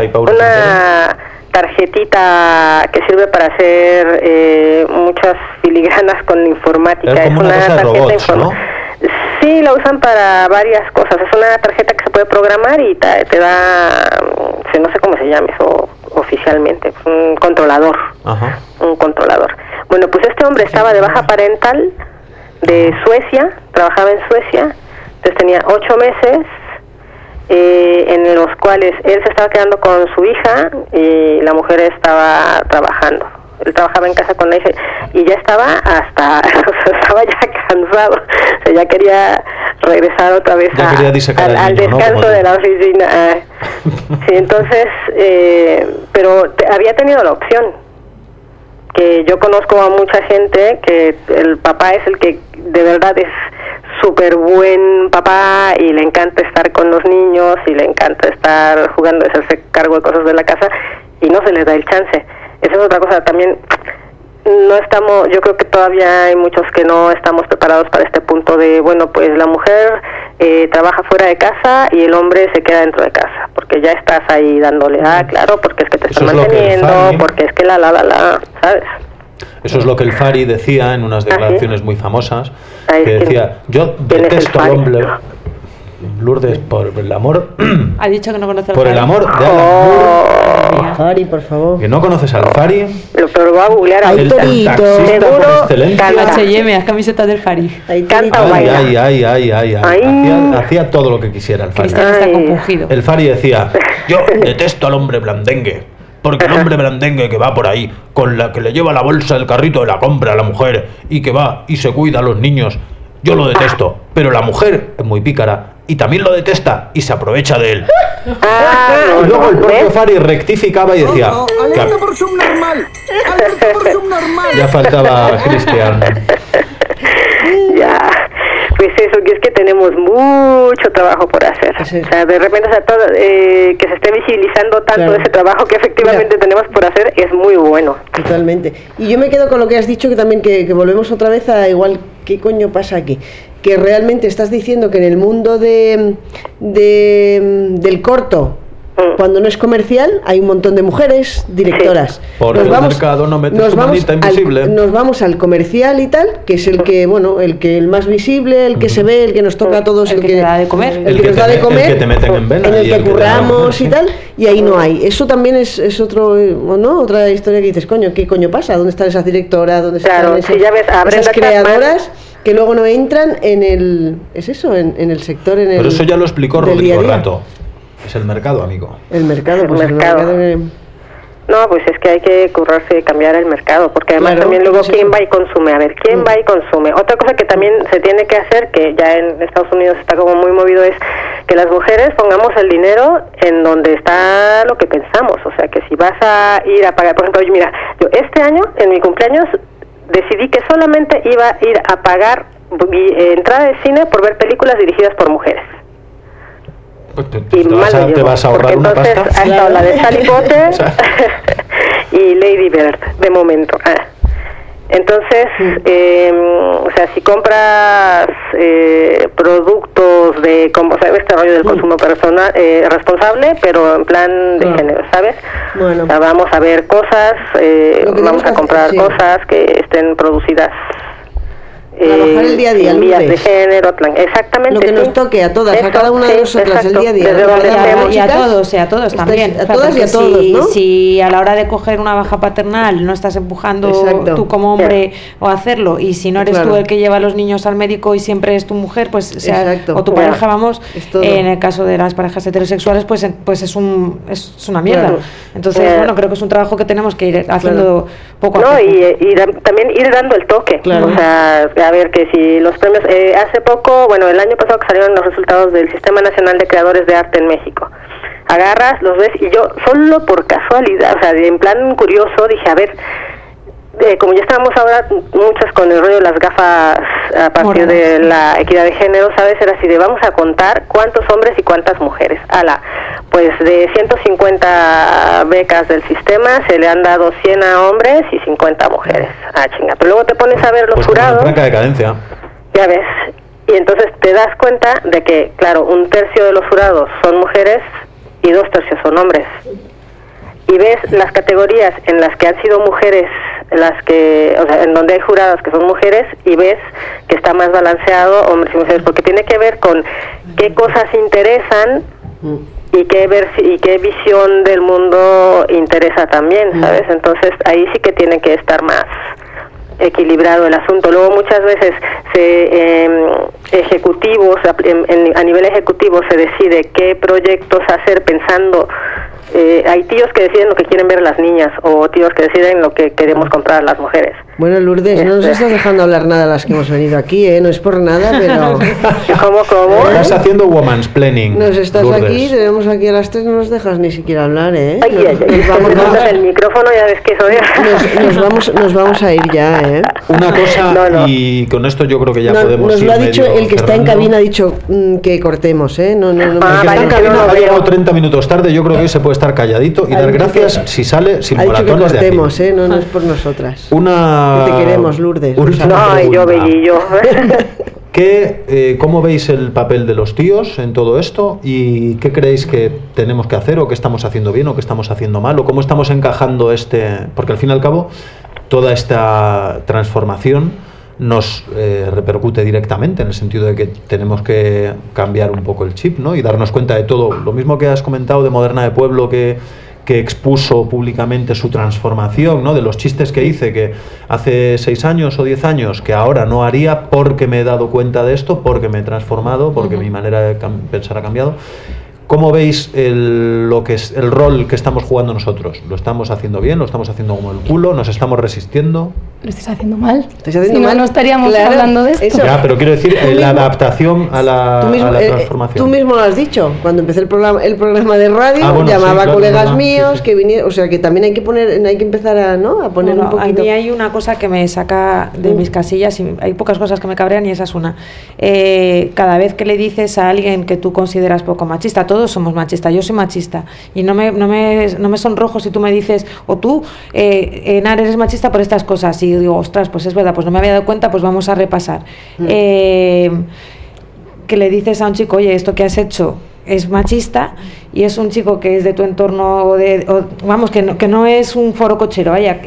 una tarjetita que sirve para hacer muchas filigranas con informática. Es como una cosa de robots, ¿no? Sí, la usan para varias cosas. Es una tarjeta que se puede programar y te da, no sé cómo se llama eso oficialmente, un controlador. Ajá. Un controlador. Bueno, pues este hombre estaba de baja parental de Suecia, trabajaba en Suecia, entonces tenía 8 meses en los cuales él se estaba quedando con su hija y la mujer estaba trabajando. Él trabajaba en casa con la hija y ya estaba estaba ya cansado, o sea, ya quería regresar otra vez al descanso de la oficina. Sí, entonces, pero había tenido la opción, que yo conozco a mucha gente que el papá es el que de verdad es súper buen papá y le encanta estar con los niños y le encanta estar jugando, hacerse cargo de cosas de la casa y no se les da el chance. Esa es otra cosa también. Yo creo que todavía hay muchos que no estamos preparados para este punto de, bueno, pues la mujer trabaja fuera de casa y el hombre se queda dentro de casa, porque ya estás ahí dándole, claro, porque es que te están manteniendo, porque es que ¿sabes? Eso es lo que el Fari decía en unas declaraciones muy famosas, que decía, yo detesto al hombre. Lourdes, por el amor... Ha dicho que no conoce al Por Fari. el amor de Alan Fari, por favor. que no conoces al Fari. Pero va a googlear Ay, El Torito. taxista por Seguro excelencia. H&M, las camisetas del Fari. Ahí Canta o Torito. baila. Ay. Hacía todo lo que quisiera el Fari. Cristian está Ay. compungido. El Fari decía, yo detesto al hombre blandengue, porque el hombre blandengue que va por ahí, con la que le lleva la bolsa del carrito de la compra a la mujer, y que va y se cuida a los niños, yo lo detesto. Pero la mujer es muy pícara, y también lo detesta, y se aprovecha de él. No, Y luego el propio ¿ves? Fari rectificaba y decía, Alerta por subnormal. Alerta por subnormal. ya faltaba Cristian. Ya, pues eso, que es que tenemos mucho trabajo por hacer. Sí. O sea, de repente, o sea, todo, que se esté visibilizando tanto Claro. ese trabajo que efectivamente Mira. tenemos por hacer es muy bueno. Totalmente. Y yo me quedo con lo que has dicho, que también que volvemos otra vez a igual, ¿qué coño pasa aquí? Que realmente estás diciendo que en el mundo del corto, cuando no es comercial, hay un montón de mujeres directoras. Por el mercado no metes tu manita invisible. Nos vamos al comercial y tal, que es el que, bueno, el más visible, el que se ve, el que nos toca a todos, El que te da de comer. el que nos da de comer, el que te meten en vena en el y que el que te da de curramos comer, y tal, y ahí no hay. Eso también es otro, ¿no? Otra historia que dices, coño, ¿qué coño pasa? ¿Dónde están esas directoras? ¿Dónde Claro, están sí, ya ves, a esas Brenda creadoras que luego no entran en el, es eso, en el sector, en el... Pero eso ya lo explicó del día a Rodrigo día. Rato. Es el mercado, amigo. El mercado, pues el mercado. mercado No, pues es que hay que currarse y cambiar el mercado, porque además Claro, también luego pues quién eso. va y consume. A ver, ¿quién va y consume? Otra cosa que también se tiene que hacer, que ya en Estados Unidos está como muy movido, es que las mujeres pongamos el dinero en donde está lo que pensamos. O sea, que si vas a ir a pagar, por ejemplo, oye, mira, yo este año, en mi cumpleaños, decidí que solamente iba a ir a pagar entrada de cine por ver películas dirigidas por mujeres. Pues Y mal lo te llevo, vas a ahorrar porque una entonces pasta. ha estado la de Sally Potter O sea. y Lady Bird, de momento. Entonces, o sea, si compras productos de, como, o sea, este rollo del consumo personal responsable, pero en plan de género, ¿sabes? Bueno. O sea, vamos a ver cosas, Lo que vamos tenemos que a comprar hacer, sí. cosas que estén producidas Trabajar el día a día, en vías de Lourdes. género, exactamente. Lo que sí. nos toque a todas, a Eso, cada una de sí, nosotras, el exacto. día a día. Desde ¿no? donde ¿Verdad? estemos. Y a Chicas, todos, y a todos estáis- también. a O sea, todas y a porque todos, si, ¿no? si a la hora de coger una baja paternal no estás empujando Exacto. tú como hombre o hacerlo, y si no eres Claro. tú el que lleva a los niños al médico y siempre es tu mujer, pues o sea, Exacto. o tu Claro. pareja, vamos, Es todo. en el caso de las parejas heterosexuales, pues es una mierda. Claro. Entonces, Claro. bueno, creo que es un trabajo que tenemos que ir haciendo poco a No, poco. también ir dando el toque. Claro. O sea, a ver, que si los premios... hace poco, bueno, el año pasado que salieron los resultados del Sistema Nacional de Creadores de Arte en México. Agarras, los ves, y yo, solo por casualidad, o sea, en plan curioso, dije, a ver... como ya estábamos ahora muchas con el rollo de las gafas a partir Moradas. de la equidad de género, ¿sabes? Era así de vamos a contar cuántos hombres y cuántas mujeres. Pues de 150 becas del sistema se le han dado 100 a hombres y 50 a mujeres. Chinga. Pero luego te pones a ver los Pues como en jurados, franca decadencia. ya ves, y entonces te das cuenta de que, claro, 1/3 de los jurados son mujeres y 2/3 son hombres. Y ves las categorías en las que han sido mujeres, las que, o sea, en donde hay juradas que son mujeres, y ves que está más balanceado hombres y mujeres, porque tiene que ver con qué cosas interesan y qué visión del mundo interesa también, ¿sabes? Entonces ahí sí que tiene que estar más equilibrado el asunto. Luego muchas veces ejecutivos, a nivel ejecutivo se decide qué proyectos hacer pensando. Hay tíos que deciden lo que quieren ver las niñas, o tíos que deciden lo que queremos comprar las mujeres. Bueno, Lourdes, no nos estás dejando hablar nada a las que hemos venido aquí, ¿eh? No es por nada, pero... ¿Cómo? Estás haciendo woman's planning. Nos estás Lourdes. aquí, tenemos aquí a las 3, no nos dejas ni siquiera hablar, ¿eh? Ay, Nos vamos, el micrófono, ya ves que soy... nos vamos a ir ya, ¿eh? Una cosa, No. y con esto yo creo que ya No, podemos nos ir lo ha dicho medio el que está en cerrando. cabina, ha dicho que cortemos, ¿eh? No, El que me- está vale, en que cabina no lo ha veo. llegado 30 minutos tarde, yo creo que hoy se puede estar calladito y Ha dar dicho gracias que- si sale sin ha dicho que moratones de aquí. cortemos, ¿eh? No es por nosotras. Una... Que te queremos, Lourdes. última No, y yo pregunta. bellillo. ¿Cómo veis el papel de los tíos en todo esto? ¿Y qué creéis que tenemos que hacer, o qué estamos haciendo bien, o qué estamos haciendo mal, o cómo estamos encajando porque al fin y al cabo toda esta transformación nos repercute directamente, en el sentido de que tenemos que cambiar un poco el chip, ¿no? Y darnos cuenta de todo. Lo mismo que has comentado de Moderna de Pueblo, que expuso públicamente su transformación, ¿no? De los chistes que hice, que hace 6 años o 10 años, que ahora no haría porque me he dado cuenta de esto, porque me he transformado, porque mi manera de pensar ha cambiado. ¿Cómo veis el rol que estamos jugando nosotros? ¿Lo estamos haciendo bien? ¿Lo estamos haciendo como el culo? ¿Nos estamos resistiendo? Lo estáis haciendo mal. Si no estaríamos hablando de esto. Eso. Ya, pero quiero decir, la adaptación a la transformación. Tú mismo lo has dicho. Cuando empecé el programa de radio, llamaba a colegas míos que vinieron. O sea, que también hay que empezar a poner un poquito. A mí hay una cosa que me saca de mis casillas, y hay pocas cosas que me cabrean y esa es una. Cada vez que le dices a alguien que tú consideras poco machista, todos somos machistas, yo soy machista, y no me sonrojo si tú me dices, o tú, Enar, eres machista por estas cosas, y digo, ostras, pues es verdad, pues no me había dado cuenta, pues vamos a repasar. Que le dices a un chico, oye, esto que has hecho es machista, y es un chico que es de tu entorno, vamos, que no es un foro cochero, vaya,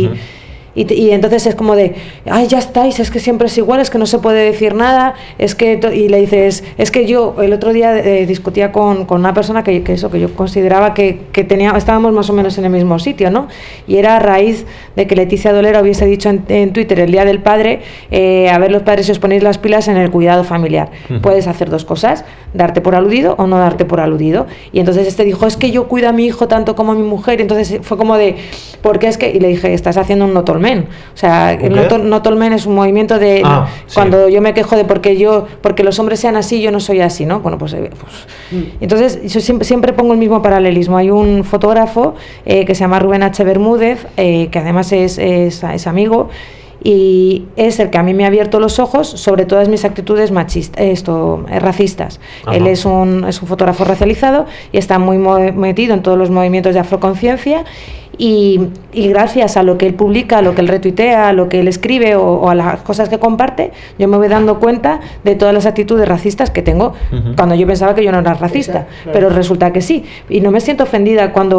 y entonces es como de, ay, ya estáis, es que siempre es igual, es que no se puede decir nada, y le dices, es que yo el otro día discutía con una persona que yo consideraba que estábamos más o menos en el mismo sitio, ¿no? Y era a raíz de que Leticia Dolera hubiese dicho en Twitter el Día del Padre, a ver los padres si os ponéis las pilas en el cuidado familiar. Puedes hacer dos cosas, darte por aludido o no darte por aludido. Y entonces dijo, es que yo cuido a mi hijo tanto como a mi mujer, y entonces fue como de, ¿por qué es que? Y le dije, estás haciendo un not all men. O sea, el not all men es un movimiento de cuando yo me quejo de porque los hombres sean así, yo no soy así, ¿no? Bueno, entonces yo siempre pongo el mismo paralelismo. Hay un fotógrafo que se llama Rubén H. Bermúdez, que además es amigo, y es el que a mí me ha abierto los ojos sobre todas mis actitudes racistas. Ajá. Él es un fotógrafo racializado y está muy metido en todos los movimientos de afroconciencia, y gracias a lo que él publica, a lo que él retuitea, a lo que él escribe o a las cosas que comparte, yo me voy dando cuenta de todas las actitudes racistas que tengo, cuando yo pensaba que yo no era racista, pero resulta que sí, y no me siento ofendida cuando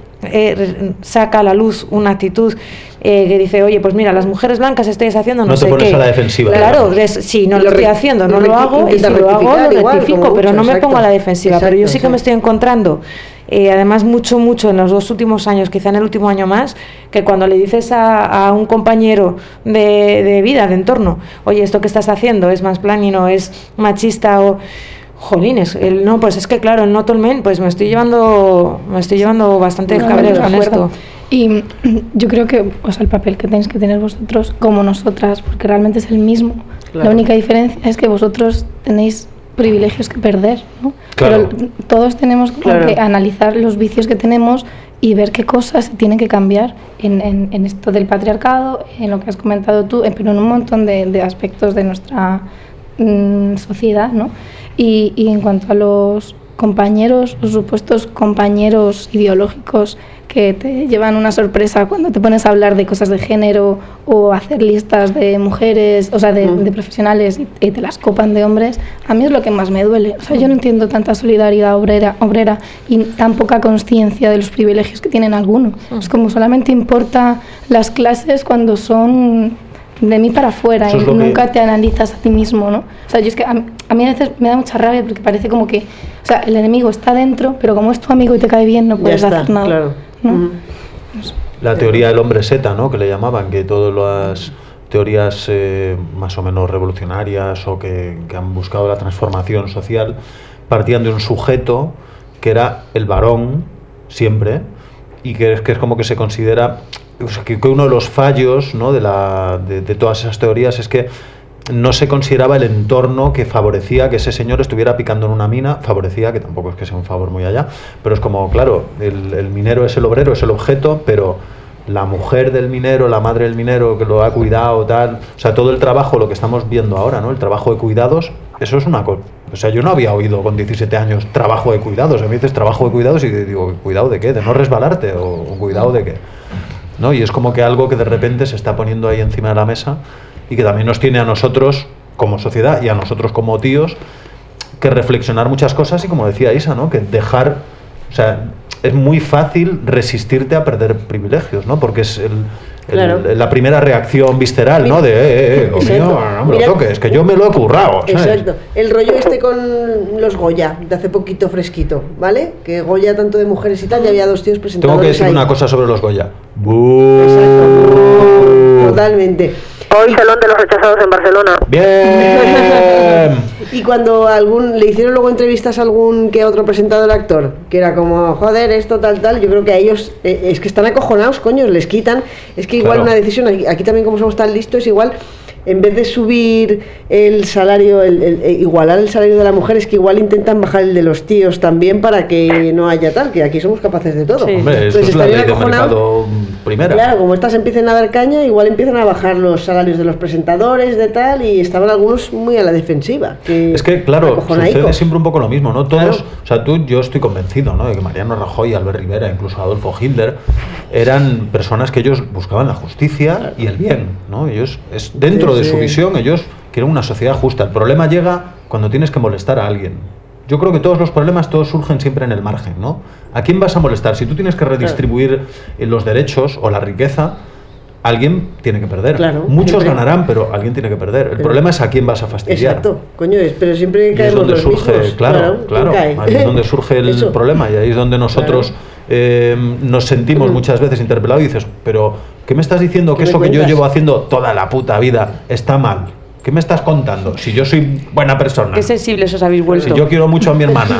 saca a la luz una actitud que dice, oye, pues mira, las mujeres blancas estáis haciendo no sé qué. No te pones a la defensiva. Claro, sí, no lo estoy haciendo, no lo hago, y si lo hago, lo rectifico, pero no me pongo a la defensiva. Pero yo sí que me estoy encontrando, además mucho en los 2 últimos años, quizá en el último año más, que cuando le dices a un compañero de vida, de entorno, oye, esto que estás haciendo es mansplaining o es machista o... Jolines, no, pues es que claro, el not all men, pues me estoy llevando bastante cabreos con esto. Y yo creo que, o sea, el papel que tenéis que tener vosotros como nosotras, porque realmente es el mismo. Claro. La única diferencia es que vosotros tenéis privilegios que perder, ¿no? Claro. Pero todos tenemos que analizar los vicios que tenemos y ver qué cosas se tienen que cambiar en esto del patriarcado, en lo que has comentado tú, pero en un montón de aspectos de nuestra sociedad, ¿no? Y en cuanto a los compañeros, los supuestos compañeros ideológicos que te llevan una sorpresa cuando te pones a hablar de cosas de género o hacer listas de mujeres, o sea, de profesionales y te las copan de hombres, a mí es lo que más me duele. O sea, yo no entiendo tanta solidaridad obrera y tan poca conciencia de los privilegios que tienen algunos. Es como solamente importa las clases cuando son de mí para afuera y nunca te analizas a ti mismo, ¿no? O sea, yo es que a mí a veces me da mucha rabia porque parece como que, o sea, el enemigo está dentro, pero como es tu amigo y te cae bien, no puedes hacer nada. Claro. ¿No? La teoría del hombre seta, ¿no? Que le llamaban, que todas las teorías más o menos revolucionarias o que han buscado la transformación social partían de un sujeto que era el varón siempre, y que es como que se considera... O sea, que uno de los fallos, ¿no? de todas esas teorías es que no se consideraba el entorno que favorecía que ese señor estuviera picando en una mina. Favorecía, que tampoco es que sea un favor muy allá, pero es como, claro, el minero es el obrero, es el objeto, pero la mujer del minero, la madre del minero que lo ha cuidado, tal, o sea, todo el trabajo, lo que estamos viendo ahora, ¿no? El trabajo de cuidados, eso es una cosa. O sea, yo no había oído con 17 años trabajo de cuidados. A mí me dices trabajo de cuidados y digo, ¿cuidado de qué? ¿De no resbalarte? ¿O cuidado de qué? ¿No? Y es como que algo que de repente se está poniendo ahí encima de la mesa y que también nos tiene a nosotros como sociedad y a nosotros como tíos que reflexionar muchas cosas y, como decía Isa, ¿no? Que dejar, o sea, es muy fácil resistirte a perder privilegios, ¿no? Porque es la primera reacción visceral, ¿no? De, mío, no me lo toques, que yo me lo he currado, ¿sabes? Exacto. El rollo con los Goya, de hace poquito fresquito, ¿vale? Que Goya tanto de mujeres y tal, ya había 2 tíos presentadores. Tengo que decir una cosa sobre los Goya. Exacto. Totalmente. Hoy Salón de los Rechazados en Barcelona. ¡Bien! Y cuando le hicieron luego entrevistas a algún que otro presentador actor, que era como, joder, esto tal, yo creo que a ellos es que están acojonados, coño, les quitan. Es que igual una decisión, aquí también como somos tan listos, igual en vez de subir el salario, igualar el salario de la mujer, es que igual intentan bajar el de los tíos también para que no haya tal, que aquí somos capaces de todo. Sí. Hombre, esto es la ley de mercado primera. Claro, como estas empiecen a dar caña, igual empiezan a bajar los salarios de los presentadores, de tal, y estaban algunos muy a la defensiva. Es que, claro, sucede siempre un poco lo mismo, ¿no? Todos, o sea, yo estoy convencido, ¿no?, de que Mariano Rajoy, Albert Rivera, incluso Adolfo Hitler, eran personas que ellos buscaban la justicia y el bien, ¿no? Ellos, dentro de su visión, ellos quieren una sociedad justa. El problema llega cuando tienes que molestar a alguien. Yo creo que todos los problemas, todos surgen siempre en el margen, ¿no? ¿A quién vas a molestar? Si tú tienes que redistribuir los derechos o la riqueza, alguien tiene que perder. Muchos ganarán, pero alguien tiene que perder. El problema es a quién vas a fastidiar. Exacto, coño, pero siempre caemos donde los surge, mismos. Claro, ahí es donde surge el problema, y ahí es donde nosotros nos sentimos muchas veces interpelados y dices, pero ¿qué me estás diciendo que eso que yo llevo haciendo toda la puta vida está mal? ¿Qué me estás contando? Si yo soy buena persona. Qué sensibles os habéis vuelto. Si yo quiero mucho a mi hermana.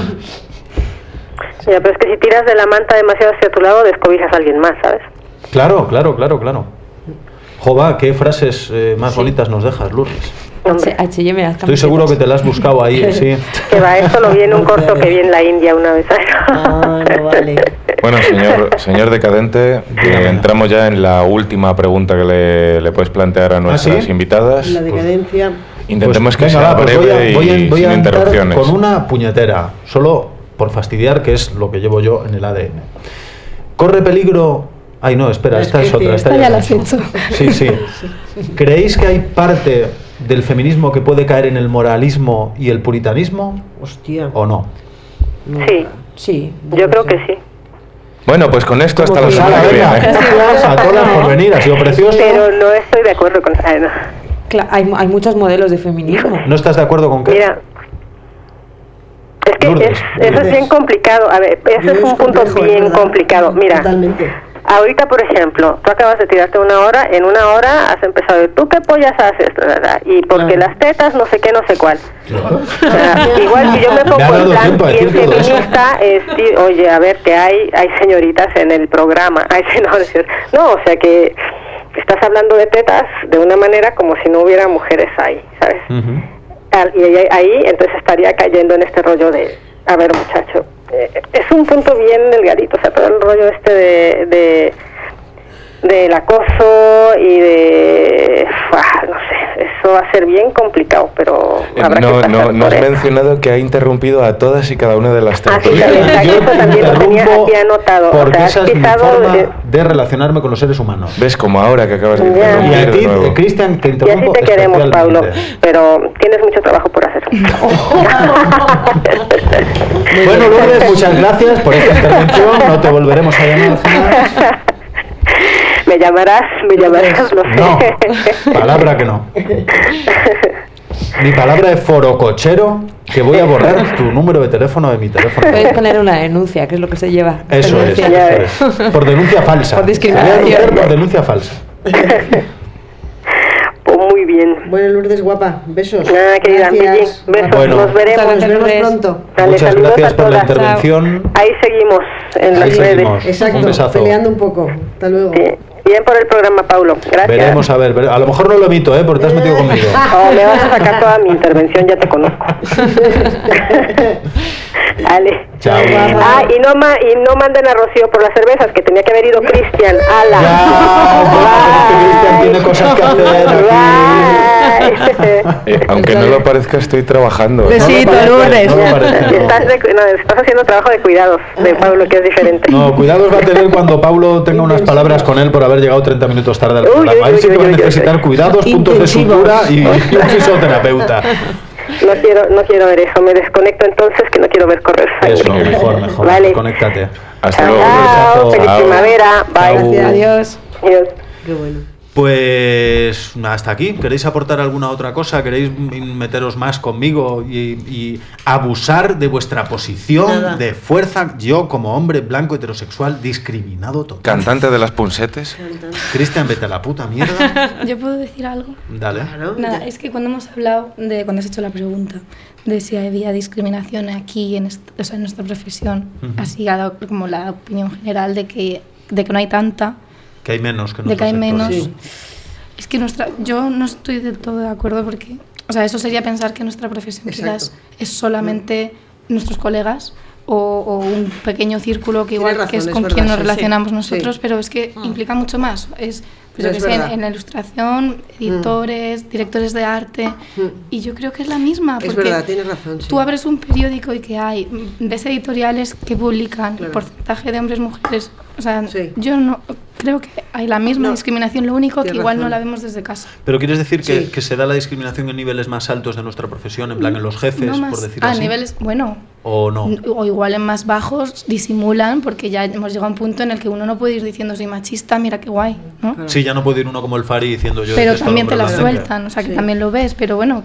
Ya, pero es que si tiras de la manta demasiado hacia tu lado, descobijas a alguien más, ¿sabes? Claro. Jova, ¿qué frases más bonitas nos dejas, Lourdes? H&M, estoy seguro que te la has buscado ahí, sí. Que va, esto lo vi en un corto que vi en la India una vez. No vale. Bueno, señor decadente, entramos ya en la última pregunta que le puedes plantear a nuestras invitadas. La decadencia. Intentemos que sea breve y sin interrupciones. Con una puñetera, solo por fastidiar, que es lo que llevo yo en el ADN. ¿Corre peligro? Ay, no, espera, esta es otra. Esta ya la has hecho. Sí. ¿Creéis que hay parte del feminismo que puede caer en el moralismo y el puritanismo? Hostia. ¿O no? Sí. Yo creo que sí. Bueno, pues con esto hasta la semana que viene. Gracias a todas por venir, ha sido precioso. Pero no estoy de acuerdo con... no. Claro, hay muchos modelos de feminismo. ¿No estás de acuerdo con qué? Mira, es que Lourdes, eso es bien complicado. A ver, eso es un punto bien complicado. Mira, ahorita, por ejemplo, tú acabas de tirarte una hora, en una hora has empezado, ¿tú qué pollas haces? Y porque las tetas, no sé qué, no sé cuál. O sea, igual si yo me pongo en plan bien feminista, oye, a ver, que hay señoritas en el programa, no, o sea que estás hablando de tetas de una manera como si no hubiera mujeres ahí, ¿sabes? Y ahí entonces estaría cayendo en este rollo de, a ver, muchacho, es un punto bien delgadito, o sea, todo el rollo del acoso y de, no sé, eso va a ser bien complicado, pero habrá que pasar por no has mencionado que ha interrumpido a todas y cada una de las tertulianas. Yo también lo tenía aquí anotado. Porque esa es mi forma de relacionarme con los seres humanos. ¿Ves? Como ahora que acabas de interrumpir. Y a ti, Cristian, te interrumpo. Y así te queremos, Pablo, pero tienes mucho trabajo por hacer. Bueno, Lourdes, muchas gracias por esta intervención. No te volveremos a llamar. Me llamarás, lo sé. No, palabra que no. Mi palabra es forocochero, que voy a borrar tu número de teléfono de mi teléfono. Puedes poner una denuncia, que es lo que se lleva. Eso es. Por denuncia falsa. Por discriminación. Por denuncia falsa. Muy bien. Bueno, Lourdes, guapa, besos. Querida, besos, bueno, nos veremos pronto. Dale, muchas gracias por la intervención. Chao. Ahí seguimos en las redes. Exacto, peleando un poco. Hasta luego. Sí. Bien por el programa, Paulo. Gracias. Veremos, a ver, a lo mejor no lo emito, porque te has metido conmigo. Me vas a sacar toda mi intervención, ya te conozco. Dale. Chao. Y no manden a Rocío por las cervezas, que tenía que haber ido Cristian. ¡Hala! Cristian tiene cosas que hacer aquí. Aunque no lo parezca, estoy trabajando. Besito, Lourdes. Estás haciendo trabajo de cuidados de Pablo, que es diferente. No, cuidados va a tener cuando Pablo tenga unas palabras con él por haber llegado 30 minutos tarde al programa. Ahí sí que va a necesitar cuidados, puntos de sutura y un fisioterapeuta. No quiero ver eso. Me desconecto entonces, que no quiero ver correr sangre. Eso, mejor. Vale. Conéctate. Hasta luego. Chao, feliz primavera. Bye. Adiós. Adiós. Qué bueno. Pues hasta aquí. ¿Queréis aportar alguna otra cosa? ¿Queréis meteros más conmigo y abusar de vuestra posición de fuerza? Yo, como hombre blanco heterosexual, discriminado total. Cantante de las punsetes. Cristian, vete a la puta mierda. ¿Yo puedo decir algo? Dale. Nada, es que cuando hemos hablado cuando has hecho la pregunta de si había discriminación aquí en nuestra profesión, así ha dado como la opinión general de que no hay tanta. Que hay menos que en de que hay sector. menos. Sí. Es que yo no estoy del todo de acuerdo porque, o sea, eso sería pensar que nuestra profesión quizás es solamente nuestros colegas o un pequeño círculo que igual que es con quien nos relacionamos nosotros, pero es que implica mucho más. Es pues yo que sé, en la ilustración, editores, directores de arte, y yo creo que es la misma. Es verdad, tienes razón. Sí. Tú abres un periódico y que hay, ves editoriales que publican el porcentaje de hombres, mujeres. O sea, yo no creo que hay la misma discriminación, lo único que igual no la vemos desde casa. Pero ¿quieres decir que se da la discriminación en niveles más altos de nuestra profesión, en plan en los jefes, no más, por decirlo así? Niveles, bueno. ¿O no? O igual en más bajos disimulan, porque ya hemos llegado a un punto en el que uno no puede ir diciendo soy machista, mira qué guay, ¿no? Claro. Sí, ya no puede ir uno como el Fari diciendo yo... Pero también te la sueltan, o sea que también lo ves, pero bueno...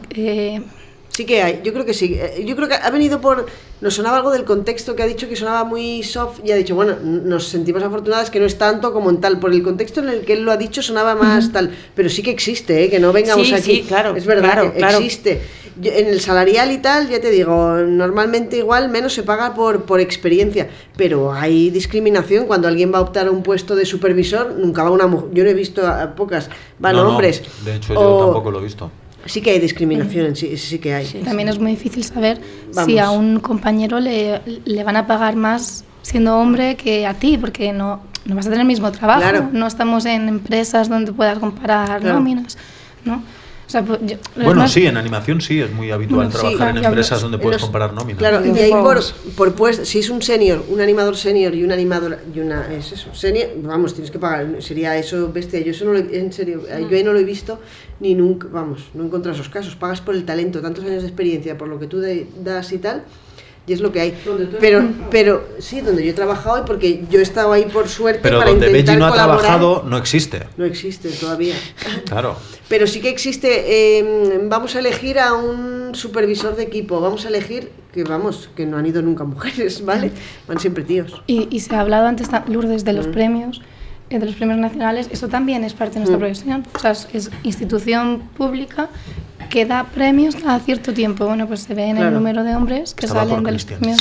Sí que hay, yo creo que sí. Yo creo que ha venido por... Nos sonaba algo del contexto que ha dicho que sonaba muy soft y ha dicho, bueno, nos sentimos afortunadas que no es tanto como en tal. Por el contexto en el que él lo ha dicho sonaba más tal. Pero sí que existe, que no vengamos aquí. Sí, claro. Es verdad, existe. En el salarial y tal, ya te digo, normalmente igual menos se paga por experiencia. Pero hay discriminación. Cuando alguien va a optar a un puesto de supervisor, nunca va una mujer. Yo no he visto a pocas, van hombres. De hecho, yo tampoco lo he visto. Sí que hay discriminación, sí que hay. También es muy difícil saber si a un compañero le van a pagar más siendo hombre que a ti, porque no vas a tener el mismo trabajo, no estamos en empresas donde puedas comparar nóminas, ¿no? O sea, bueno, sí, en animación sí, es muy habitual trabajar en empresas donde puedes comparar nóminas. Claro, y ahí por pues, si es un senior, un animador senior y una animadora, es eso, senior, vamos, tienes que pagar, sería eso bestia, yo eso no lo en serio, yo ahí no lo he visto ni nunca, vamos, no he encontrado esos casos, pagas por el talento, tantos años de experiencia, por lo que tú das y tal. Y es lo que hay. Pero sí, donde yo he trabajado y porque yo he estado ahí por suerte pero para donde intentar Belli no ha colaborar. trabajado no existe. No existe todavía. Claro. Pero sí que existe, vamos a elegir a un supervisor de equipo, vamos a elegir, que no han ido nunca mujeres, ¿vale? Van siempre tíos. Y se ha hablado antes, Lourdes, de los premios. De los premios nacionales, eso también es parte de nuestra profesión, o sea, es institución pública que da premios cada cierto tiempo. Bueno, pues se ve en el número de hombres que salen de los premios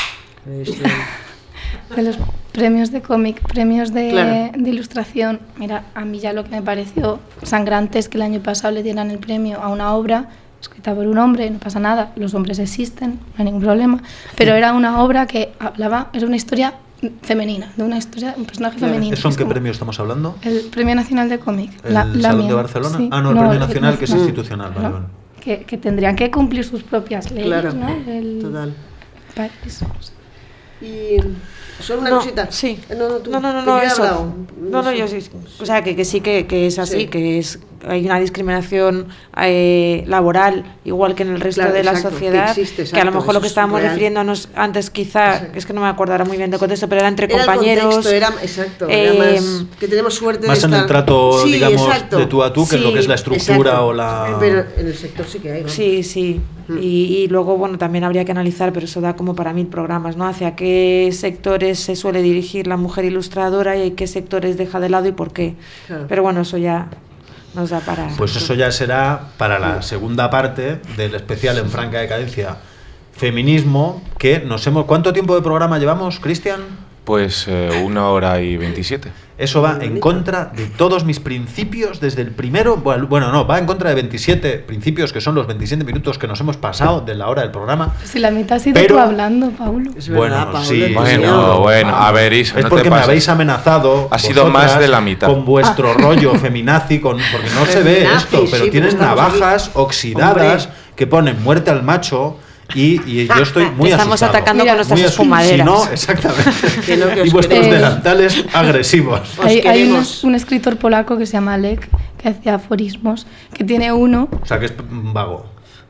de los premios de cómic, premios de ilustración. Mira, a mí ya lo que me pareció sangrante es que el año pasado le dieran el premio a una obra escrita por un hombre, no pasa nada, los hombres existen, no hay ningún problema, pero era una obra que era una historia femenina, de una historia, un personaje femenino. ¿Eso en qué premio estamos hablando? El Premio Nacional de Cómic. ¿El Salón de Barcelona? Sí. Ah, no, el Premio Nacional, que es institucional. ¿no? Vale. Que tendrían que cumplir sus propias leyes, ¿no? Total. País. Y solo una cosita. Sí. No, eso. No, yo sí. O sea, que sí que es así, que hay una discriminación laboral, igual que en el resto de la sociedad, que a lo mejor lo que estábamos refiriéndonos antes quizá, es que no me acuerdo ahora muy bien del contexto, pero era entre compañeros. Era más, que tenemos suerte más de en el trato, digamos, de tú a tú, que en lo que es la estructura o la... Pero en el sector sí que hay, ¿no? Sí. Y luego, bueno, también habría que analizar, pero eso da como para 1000 programas, ¿no? Hacia qué sectores se suele dirigir la mujer ilustradora y qué sectores deja de lado y por qué. Claro. Pero bueno, eso ya nos da para... Pues eso ya será para la segunda parte del especial En Franca Decadencia Feminismo, que nos hemos... ¿Cuánto tiempo de programa llevamos, Cristian? Pues 1 hora y 27. Eso va en contra de todos mis principios desde el primero... Bueno, no, va en contra de 27 principios, que son los 27 minutos que nos hemos pasado de la hora del programa. Si la mitad has ido tú hablando, Paulo. Es verdad, bueno, sí. Bueno, a ver, Isa, es porque me habéis amenazado. Ha sido más de la mitad. Con vuestro rollo feminazi, porque no se ve esto, pero tienen navajas oxidadas que ponen muerte al macho... Y yo estoy muy estamos asustado. Atacando con nuestras espumaderas. Si no, exactamente. Y vuestros delantales agresivos. Hay un escritor polaco que se llama Lech, que hace aforismos, que tiene uno... O sea, que es vago.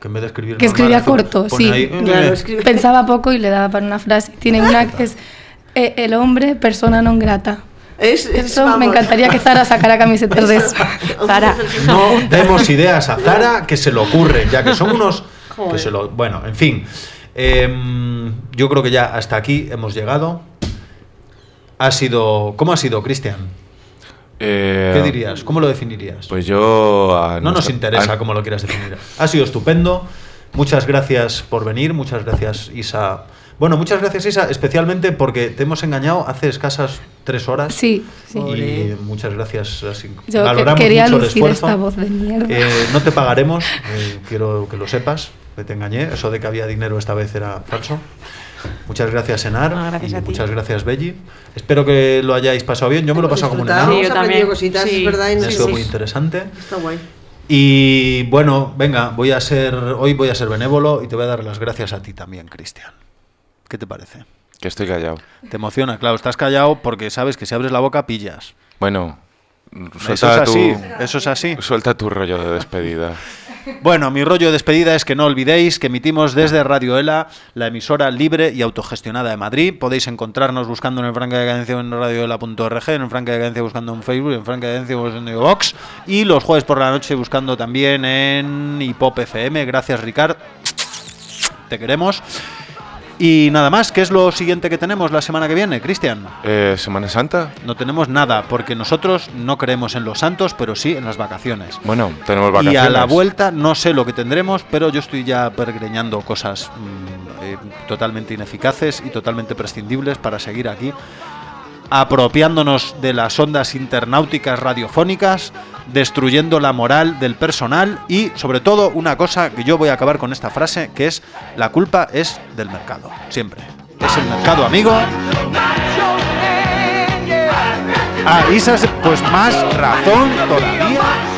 Que en vez de escribir que escribía corto, sí. Claro, Pensaba poco y le daba para una frase. Tiene una que es el hombre, persona non grata. Eso vamos. me encantaría que Zara sacara camisetas de eso. Zara. No demos ideas a Zara que se le ocurren, ya que son unos... que se lo, bueno, en fin. Yo creo que ya hasta aquí hemos llegado. ¿Cómo ha sido, Cristian? ¿Qué dirías? ¿Cómo lo definirías? Pues yo... No nos interesa cómo lo quieras definir. Ha sido estupendo. Muchas gracias por venir. Muchas gracias, Isa. Bueno, muchas gracias, Isa, especialmente porque te hemos engañado hace escasas 3 horas. Sí. Y muchas gracias. Yo valoramos quería mucho el lucir esfuerzo. esta voz de mierda. No te pagaremos. Quiero que lo sepas. Que te engañé. Eso de que había dinero esta vez era falso. Muchas gracias, Enar. No, gracias a ti. Muchas gracias, Belli. Espero que lo hayáis pasado bien. Yo me lo he pasado como un enano. Sí, yo también. Cositas, Sí. es verdad. Ha sido muy interesante. Está guay. Y bueno, venga, hoy voy a ser benévolo y te voy a dar las gracias a ti también, Cristian. ¿Qué te parece? Que estoy callado. Te emociona, claro, estás callado porque sabes que si abres la boca pillas. Bueno, Eso es así. Suelta tu rollo de despedida. Bueno, mi rollo de despedida es que no olvidéis que emitimos desde Radio ELA, la emisora libre y autogestionada de Madrid. Podéis encontrarnos buscando en el Franca de Cadencia en radioela.org, en el Franca de Cadencia buscando en Facebook, en Franca de Cadencia buscando en Vox y los jueves por la noche buscando también en Hipop FM. Gracias, Ricard. Te queremos. Y nada más, ¿qué es lo siguiente que tenemos la semana que viene, Cristian? ¿Semana Santa? No tenemos nada, porque nosotros no creemos en los santos, pero sí en las vacaciones. Bueno, tenemos vacaciones. Y a la vuelta no sé lo que tendremos, pero yo estoy ya pergreñando cosas totalmente ineficaces y totalmente prescindibles para seguir aquí, apropiándonos de las ondas internauticas radiofónicas, destruyendo la moral del personal y, sobre todo, una cosa que yo voy a acabar con esta frase, que es: la culpa es del mercado, siempre. Es el mercado, amigo. Isa, pues más razón todavía.